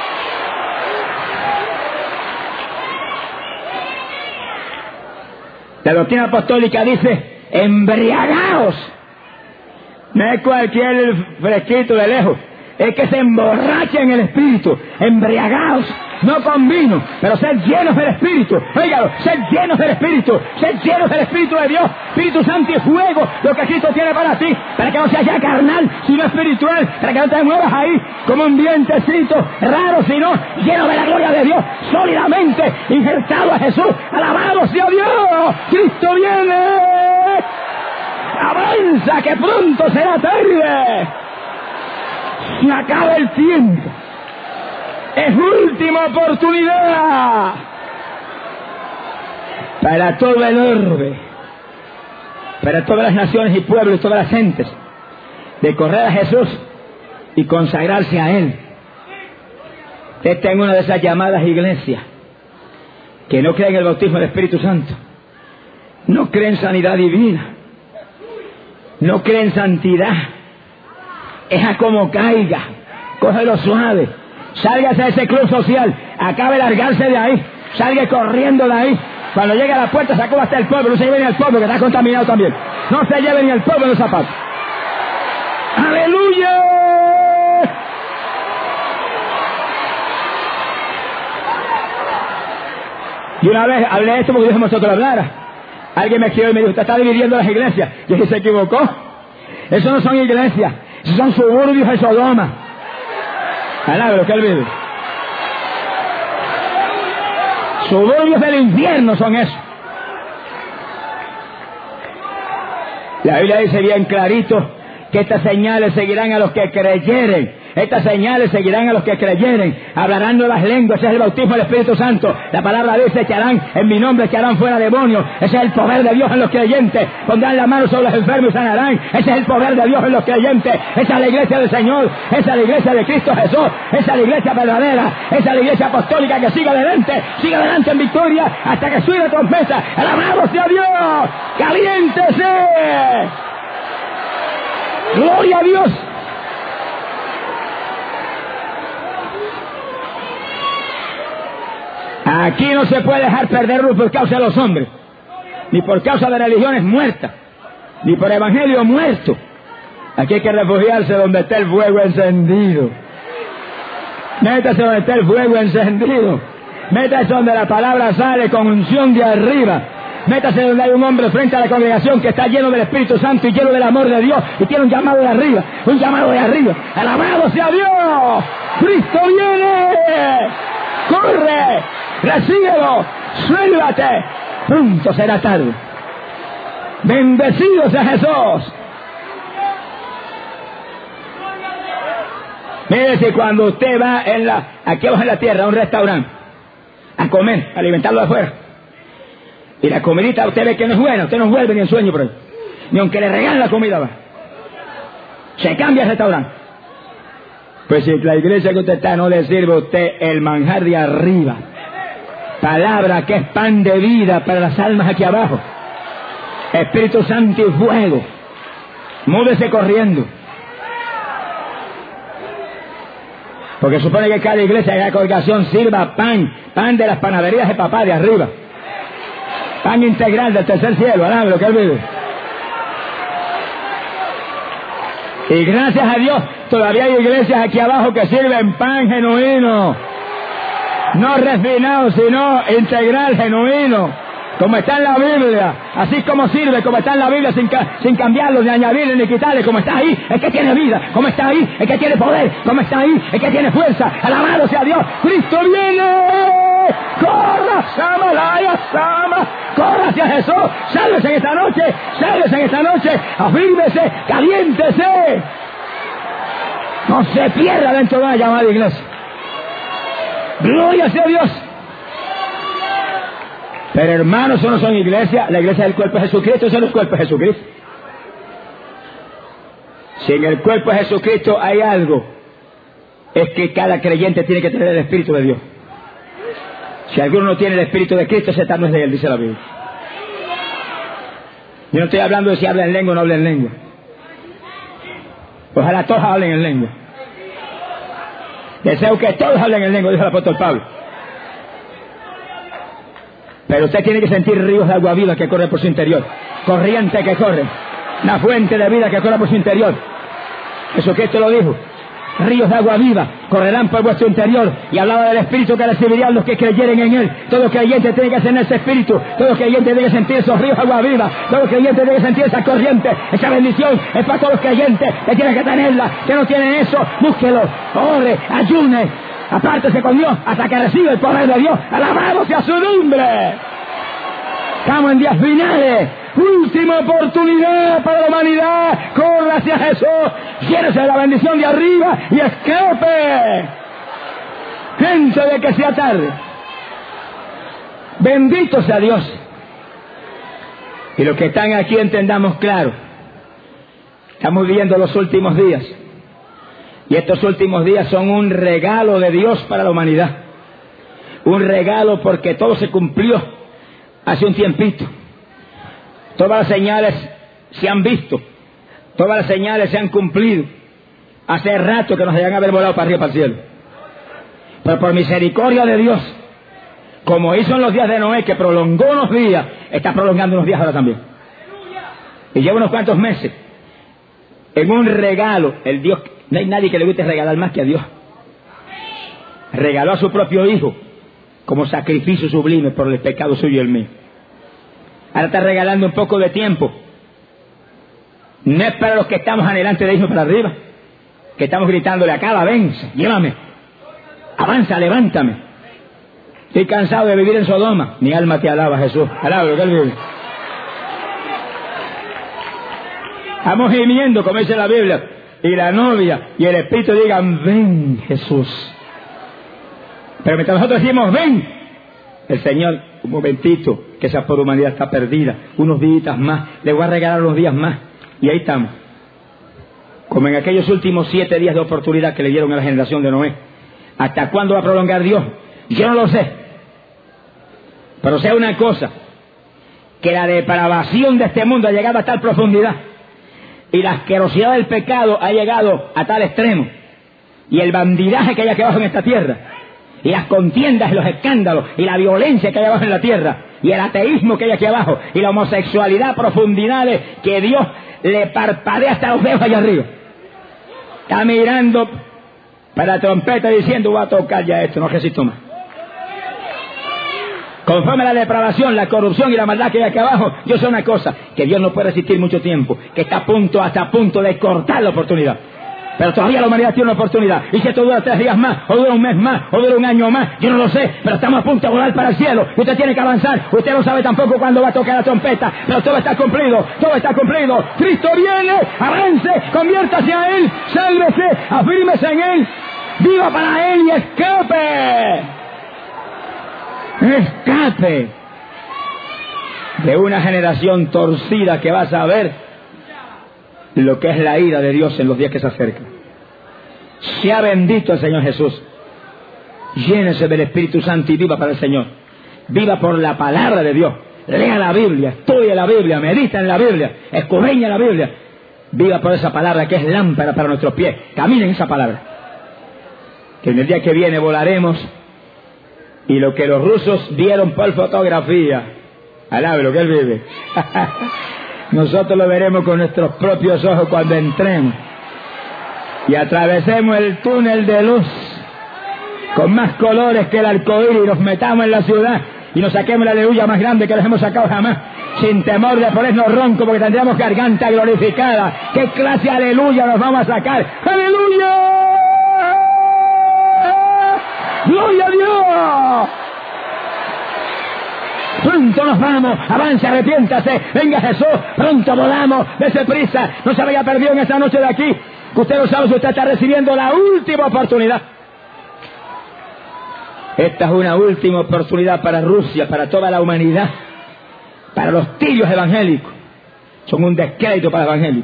La doctrina apostólica dice: embriagaos. No es cualquier fresquito de lejos, es que se emborracha en el Espíritu. Embriagaos, no con vino, pero ser llenos del Espíritu. Óigalo, ser llenos del Espíritu, ser llenos del Espíritu de Dios, Espíritu Santo y fuego, lo que Cristo tiene para ti, para que no seas ya carnal, sino espiritual, para que no te muevas ahí como un vientecito raro, sino lleno de la gloria de Dios, sólidamente injertado a Jesús. ¡Alabado sea Dios! ¡Cristo viene! ¡Avanza, que pronto será tarde! ¡Se acaba el tiempo! ¡Es última oportunidad! Para todo el orbe, para todas las naciones y pueblos y todas las gentes, de correr a Jesús y consagrarse a Él. Usted está en una de esas llamadas iglesias que no creen en el bautismo del Espíritu Santo, no creen en sanidad divina, no creen en santidad. Es a como caiga, cógelo suave, sálgase de ese club social, acabe de largarse de ahí, salga corriendo de ahí. Cuando llegue a la puerta se acaba hasta el pueblo, no se lleve ni al pueblo que está contaminado también, no se lleve ni al pueblo en los zapatos. ¡Aleluya! Y una vez hablé esto porque Dios me soltó que lo hablara. Alguien me escribió y me dijo: usted está dividiendo las iglesias. Y dije: se equivocó. Eso no son iglesias, esos son suburbios de Sodoma. Alaba lo que él vive. Suburbios del infierno son esos. La Biblia dice bien clarito que estas señales seguirán a los que creyeren. Estas señales seguirán a los que creyeren. Hablarán nuevas lenguas. Ese es el bautismo del Espíritu Santo. La palabra dice: echarán en mi nombre, echarán fuera demonios. Ese es el poder de Dios en los creyentes. Pondrán la mano sobre los enfermos y sanarán. Ese es el poder de Dios en los creyentes. Esa es la iglesia del Señor. Esa es la iglesia de Cristo Jesús. Esa es la iglesia verdadera. Esa es la iglesia apostólica que sigue adelante. Sigue adelante en victoria hasta que suene trompeta. ¡Alabado sea Dios! ¡Caliéntese! ¡Gloria a Dios! Aquí no se puede dejar perder luz por causa de los hombres, ni por causa de religiones muertas, ni por evangelio muerto. Aquí hay que refugiarse donde está el fuego encendido. Métase donde está el fuego encendido. Métase donde la palabra sale con unción de arriba. Métase donde hay un hombre frente a la congregación que está lleno del Espíritu Santo y lleno del amor de Dios y tiene un llamado de arriba, un llamado de arriba. ¡Alabado sea Dios! ¡Cristo viene! ¡Corre! ¡Recíbelo! ¡Suélvate! Pronto será tarde. ¡Bendecido sea Jesús! Mire, si cuando usted va en la, aquí abajo en la tierra a un restaurante a comer, a alimentarlo de afuera, y la comidita usted ve que no es buena, usted no vuelve ni en sueño por ahí, ni aunque le regalen la comida va, se cambia el restaurante. Pues si la iglesia que usted está no le sirve a usted el manjar de arriba, palabra que es pan de vida para las almas aquí abajo, Espíritu Santo y fuego, múdese corriendo. Porque supone que cada iglesia, cada congregación sirva pan, pan de las panaderías de papá de arriba, pan integral del tercer cielo, alaba lo que él vive. Y gracias a Dios todavía hay iglesias aquí abajo que sirven pan genuino, No refinado, sino integral, genuino, como está en la Biblia, así como sirve, como está en la Biblia, sin, ca sin cambiarlo, ni añadirle, ni quitarle, como está ahí, es que tiene vida, como está ahí, es que tiene poder, como está ahí, es que tiene fuerza. Alabado sea Dios. Cristo viene. Corra, Sama, Laya, Sama, corra hacia Jesús. Sálvese en esta noche, sálvese en esta noche, afírmese, caliéntese. No se pierda dentro de la llamada iglesia. Gloria sea Dios. Pero hermanos, eso no son iglesias. La iglesia del cuerpo de Jesucristo, eso no es el cuerpo de Jesucristo. Si en el cuerpo de Jesucristo hay algo, es que cada creyente tiene que tener el Espíritu de Dios. Si alguno no tiene el Espíritu de Cristo, ese tal no es de él, dice la Biblia. Yo no estoy hablando de si habla en lengua o no habla en lengua. Ojalá todos hablen en lengua. Deseo que todos hablen en lengua, dijo el apóstol Pablo. Pero usted tiene que sentir ríos de agua viva que corren por su interior. Corriente que corre. Una fuente de vida que corre por su interior. Jesucristo lo dijo. Ríos de agua viva correrán por vuestro interior. Y hablaba del Espíritu que recibirían los que creyeren en Él. Todo creyente tiene que tener ese Espíritu. Todo creyente tiene que sentir esos ríos de agua viva. Todo creyente tiene que sentir esa corriente. Esa bendición es para todos los creyentes que tienen que tenerla. Que no tienen eso, búsquelo. Ore, ayune, apártese con Dios hasta que reciba el poder de Dios. Alabado sea su nombre. Estamos en días finales. Última oportunidad para la humanidad. Corra hacia Jesús. Llénese de la bendición de arriba y escape. Gente de que sea tarde. Bendito sea Dios. Y los que están aquí entendamos claro. Estamos viviendo los últimos días. Y estos últimos días son un regalo de Dios para la humanidad. Un regalo porque todo se cumplió hace un tiempito. Todas las señales se han visto. Todas las señales se han cumplido. Hace rato que nos hayan haber volado para arriba, para el cielo. Pero por misericordia de Dios, como hizo en los días de Noé, que prolongó unos días, está prolongando unos días ahora también. Y lleva unos cuantos meses. En un regalo, el Dios, no hay nadie que le guste regalar más que a Dios. Regaló a su propio Hijo como sacrificio sublime por el pecado suyo y el mío. Ahora está regalando un poco de tiempo. No es para los que estamos anhelante de irnos para arriba, que estamos gritándole a cada vence, llévame, avanza, levántame. Estoy cansado de vivir en Sodoma. Mi alma te alaba, Jesús. Alaba lo que él vive. Estamos gimiendo, como dice la Biblia, y la novia y el Espíritu digan, ven, Jesús. Pero mientras nosotros decimos, ven, el Señor, un momentito, que esa pobre humanidad está perdida, unos días más, le voy a regalar unos días más, y ahí estamos. Como en aquellos últimos siete días de oportunidad que le dieron a la generación de Noé. ¿Hasta cuándo va a prolongar Dios? Yo no lo sé. Pero sé una cosa, que la depravación de este mundo ha llegado a tal profundidad, y la asquerosidad del pecado ha llegado a tal extremo, y el bandidaje que hay aquí abajo en esta tierra, y las contiendas, los escándalos, y la violencia que hay abajo en la tierra, y el ateísmo que hay aquí abajo, y la homosexualidad, profundidades que Dios le parpadea hasta los dedos allá arriba. Está mirando para la trompeta diciendo, voy a tocar ya esto, no resisto más. Conforme a la depravación, la corrupción y la maldad que hay aquí abajo, yo sé una cosa, que Dios no puede resistir mucho tiempo, que está a punto, hasta a punto de cortar la oportunidad. Pero todavía la humanidad tiene una oportunidad. Y si esto dura tres días más, o dura un mes más, o dura un año más, yo no lo sé, pero estamos a punto de volar para el cielo. Usted tiene que avanzar. Usted no sabe tampoco cuándo va a tocar la trompeta, pero todo está cumplido, todo está cumplido. Cristo viene, avance, conviértase a Él, sálvese, afírmese en Él, viva para Él y escape. Escape de una generación torcida que va a saber lo que es la ira de Dios en los días que se acercan. Sea bendito el Señor Jesús. Llénese del Espíritu Santo y viva para el Señor. Viva por la palabra de Dios. Lea la Biblia, estudie la Biblia, medita en la Biblia, escudriña la Biblia. Viva por esa palabra que es lámpara para nuestros pies. Camine en esa palabra. Que en el día que viene volaremos, y lo que los rusos vieron por fotografía, alabe lo que Él vive. Nosotros lo veremos con nuestros propios ojos cuando entremos y atravesemos el túnel de luz con más colores que el arcoíris, nos metamos en la ciudad y nos saquemos la aleluya más grande que nos hemos sacado jamás, sin temor de ponernos ronco porque tendríamos garganta glorificada. ¿Qué clase de aleluya nos vamos a sacar? ¡Aleluya! ¡Gloria a Dios! Pronto nos vamos, avance, arrepiéntase, venga Jesús, pronto volamos, dése prisa, no se vaya perdido en esta noche de aquí, que usted no sabe si usted está recibiendo la última oportunidad. Esta es una última oportunidad para Rusia, para toda la humanidad, para los tibios evangélicos, son un descrédito para el evangelio.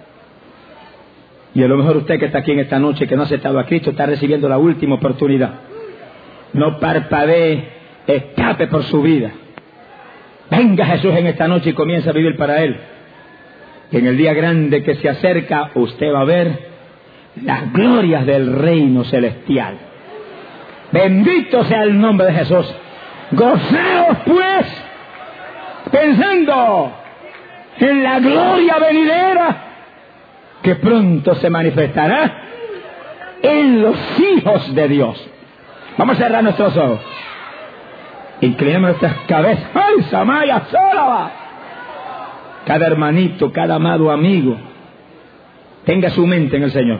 Y a lo mejor usted que está aquí en esta noche, que no ha aceptado a Cristo, está recibiendo la última oportunidad. No parpadee, escape por su vida. Venga Jesús en esta noche y comienza a vivir para Él. Y en el día grande que se acerca, usted va a ver las glorias del reino celestial. Bendito sea el nombre de Jesús. Gozaos pues, pensando en la gloria venidera que pronto se manifestará en los hijos de Dios. Vamos a cerrar nuestros ojos. Inclinemos nuestras cabezas. ¡Ay, Samaya, Sólava! Cada hermanito, cada amado amigo, tenga su mente en el Señor.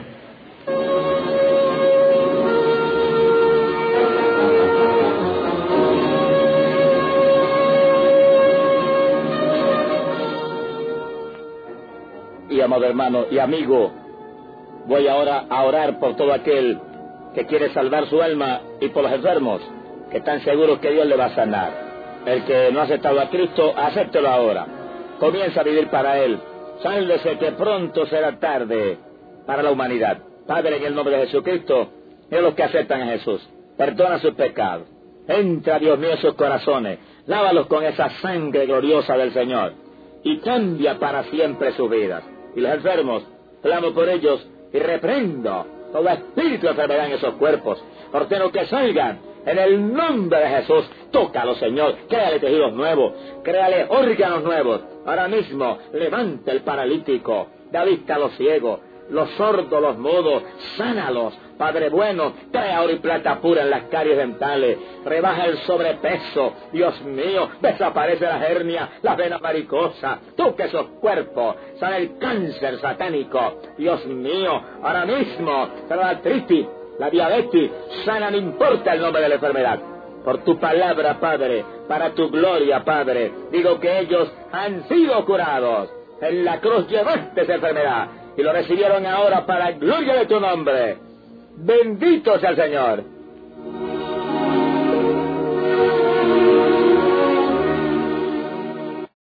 Y amado hermano y amigo, voy ahora a orar por todo aquel que quiere salvar su alma y por los enfermos que están seguros que Dios le va a sanar. El que no ha aceptado a Cristo, acéptelo ahora. Comienza a vivir para Él. Sálvese que pronto será tarde para la humanidad. Padre, en el nombre de Jesucristo, mira los que aceptan a Jesús. Perdona sus pecados. Entra, Dios mío, en sus corazones. Lávalos con esa sangre gloriosa del Señor. Y cambia para siempre sus vidas. Y los enfermos, clamo por ellos y reprendo todo espíritu de enfermedad en esos cuerpos. Ordeno que salgan en el nombre de Jesús. Tócalo, Señor, créale tejidos nuevos, créale órganos nuevos. Ahora mismo levanta el paralítico, da vista a los ciegos, los sordos, los mudos, sánalos. Padre bueno, trae oro y plata pura en las caries dentales, rebaja el sobrepeso, Dios mío, desaparece la hernia, las venas varicosas, toca esos cuerpos, sana el cáncer satánico, Dios mío, ahora mismo, sana la artritis, la diabetes, sana, no importa el nombre de la enfermedad. Por tu palabra, Padre, para tu gloria, Padre, digo que ellos han sido curados. En la cruz llevaste esa enfermedad y lo recibieron ahora para la gloria de tu nombre. Bendito sea el Señor.